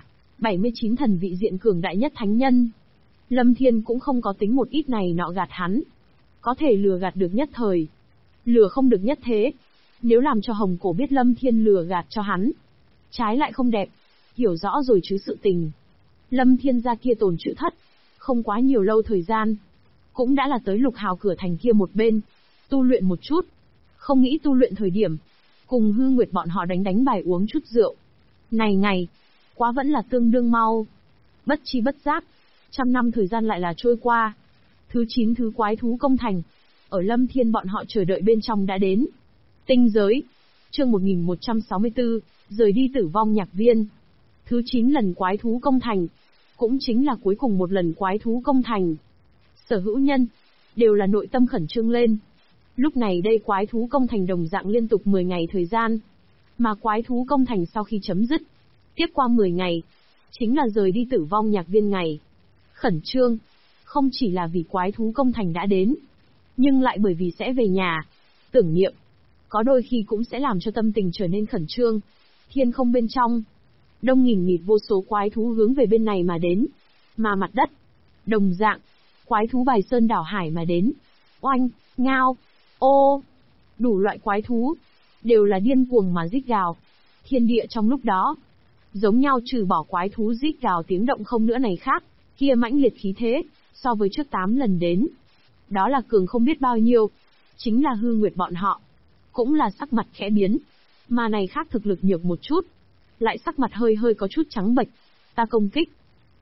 79 thần vị diện cường đại nhất thánh nhân. Lâm Thiên cũng không có tính một ít này nọ gạt hắn. Có thể lừa gạt được nhất thời, lừa không được nhất thế. Nếu làm cho Hồng Cổ biết Lâm Thiên lừa gạt cho hắn, trái lại không đẹp. Hiểu rõ rồi chứ sự tình. Lâm Thiên ra kia tồn trữ thất, không quá nhiều lâu thời gian, cũng đã là tới Lục Hào cửa thành kia một bên, tu luyện một chút. Không nghĩ tu luyện thời điểm, cùng Hư Nguyệt bọn họ đánh bài uống chút rượu. Này ngày, quá vẫn là tương đương mau. Bất chi bất giác, 100 năm thời gian lại là trôi qua. Thứ 9 thứ quái thú công thành, ở Lâm Thiên bọn họ chờ đợi bên trong đã đến. Tinh giới, chương 1164, rời đi tử vong nhạc viên. Thứ 9 lần quái thú công thành, cũng chính là cuối cùng một lần quái thú công thành. Sở hữu nhân, đều là nội tâm khẩn trương lên. Lúc này đây quái thú công thành đồng dạng liên tục 10 ngày thời gian. Mà quái thú công thành sau khi chấm dứt, tiếp qua 10 ngày, chính là rời đi tử vong nhạc viên ngày. Khẩn trương, không chỉ là vì quái thú công thành đã đến, nhưng lại bởi vì sẽ về nhà, tưởng niệm. Có đôi khi cũng sẽ làm cho tâm tình trở nên khẩn trương. Thiên không bên trong, đông nghìn nghịt vô số quái thú hướng về bên này mà đến. Mà mặt đất, đồng dạng, quái thú bài sơn đảo hải mà đến. Oanh, ngao, ô, đủ loại quái thú, đều là điên cuồng mà rít gào. Thiên địa trong lúc đó, giống nhau trừ bỏ quái thú rít gào tiếng động không nữa này khác, kia mãnh liệt khí thế, so với trước 8 lần đến. Đó là cường không biết bao nhiêu, chính là Hư Nguyệt bọn họ. Cũng là sắc mặt khẽ biến, mà này khác thực lực nhược một chút, lại sắc mặt hơi có chút trắng bệch. Ta công kích.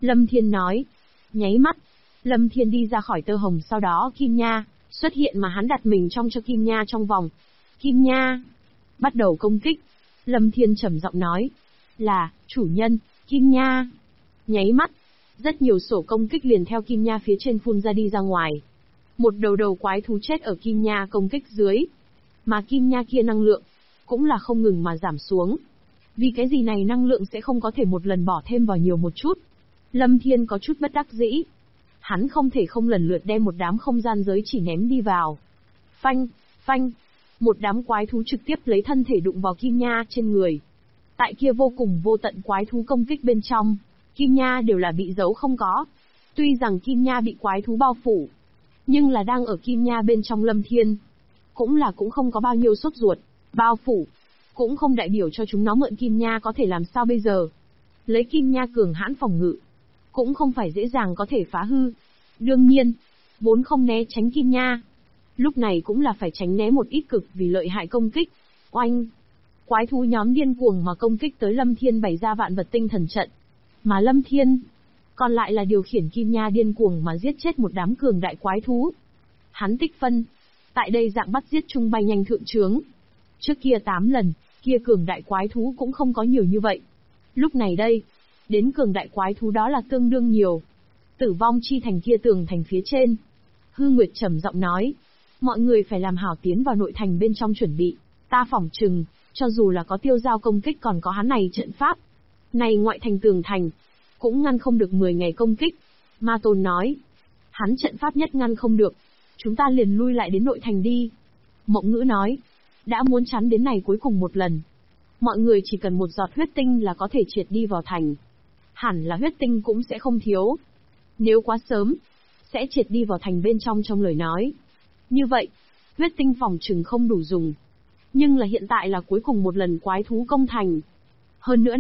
Lâm Thiên nói. Nháy mắt, Lâm Thiên đi ra khỏi tơ hồng, sau đó Kim Nha xuất hiện mà hắn đặt mình trong cho Kim Nha trong vòng. Kim Nha bắt đầu công kích. Lâm Thiên trầm giọng nói. Là, chủ nhân, Kim Nha. Nháy mắt, rất nhiều sổ công kích liền theo Kim Nha phía trên phun ra đi ra ngoài. Một đầu quái thú chết ở Kim Nha công kích dưới. Mà Kim Nha kia năng lượng cũng là không ngừng mà giảm xuống. Vì cái gì này năng lượng sẽ không có thể một lần bỏ thêm vào nhiều một chút. Lâm Thiên có chút bất đắc dĩ. Hắn không thể không lần lượt đem một đám không gian giới chỉ ném đi vào. Phanh, phanh. Một đám quái thú trực tiếp lấy thân thể đụng vào Kim Nha trên người. Tại kia vô cùng vô tận quái thú công kích bên trong, Kim Nha đều là bị giấu không có. Tuy rằng Kim Nha bị quái thú bao phủ, nhưng là đang ở Kim Nha bên trong Lâm Thiên. Cũng không có bao nhiêu sốt ruột, bao phủ. Cũng không đại biểu cho chúng nó mượn Kim Nha có thể làm sao bây giờ. Lấy Kim Nha cường hãn phòng ngự, cũng không phải dễ dàng có thể phá hư. Đương nhiên, vốn không né tránh Kim Nha, lúc này cũng là phải tránh né một ít cực vì lợi hại công kích. Oanh! Quái thú nhóm điên cuồng mà công kích tới Lâm Thiên bày ra vạn vật tinh thần trận. Mà Lâm Thiên còn lại là điều khiển Kim Nha điên cuồng mà giết chết một đám cường đại quái thú. Hắn tích phân, tại đây dạng bắt giết chung bay nhanh thượng trướng. Trước kia 8 lần, kia cường đại quái thú cũng không có nhiều như vậy. Lúc này đây, đến cường đại quái thú đó là tương đương nhiều. Tử vong chi thành kia tường thành phía trên. Hư Nguyệt trầm giọng nói, mọi người phải làm hảo tiến vào nội thành bên trong chuẩn bị. Ta phỏng chừng, cho dù là có tiêu giao công kích còn có hắn này trận pháp. Này ngoại thành tường thành, cũng ngăn không được 10 ngày công kích. Ma Tôn nói, hắn trận pháp nhất ngăn không được. Chúng ta liền lui lại đến nội thành đi. Mộng Ngữ nói, đã muốn chắn đến này cuối cùng một lần. Mọi người chỉ cần một giọt huyết tinh là có thể triệt đi vào thành. Hẳn là huyết tinh cũng sẽ không thiếu. Nếu quá sớm, sẽ triệt đi vào thành bên trong lời nói. Như vậy, huyết tinh phòng chừng không đủ dùng. Nhưng là hiện tại là cuối cùng một lần quái thú công thành. Hơn nữa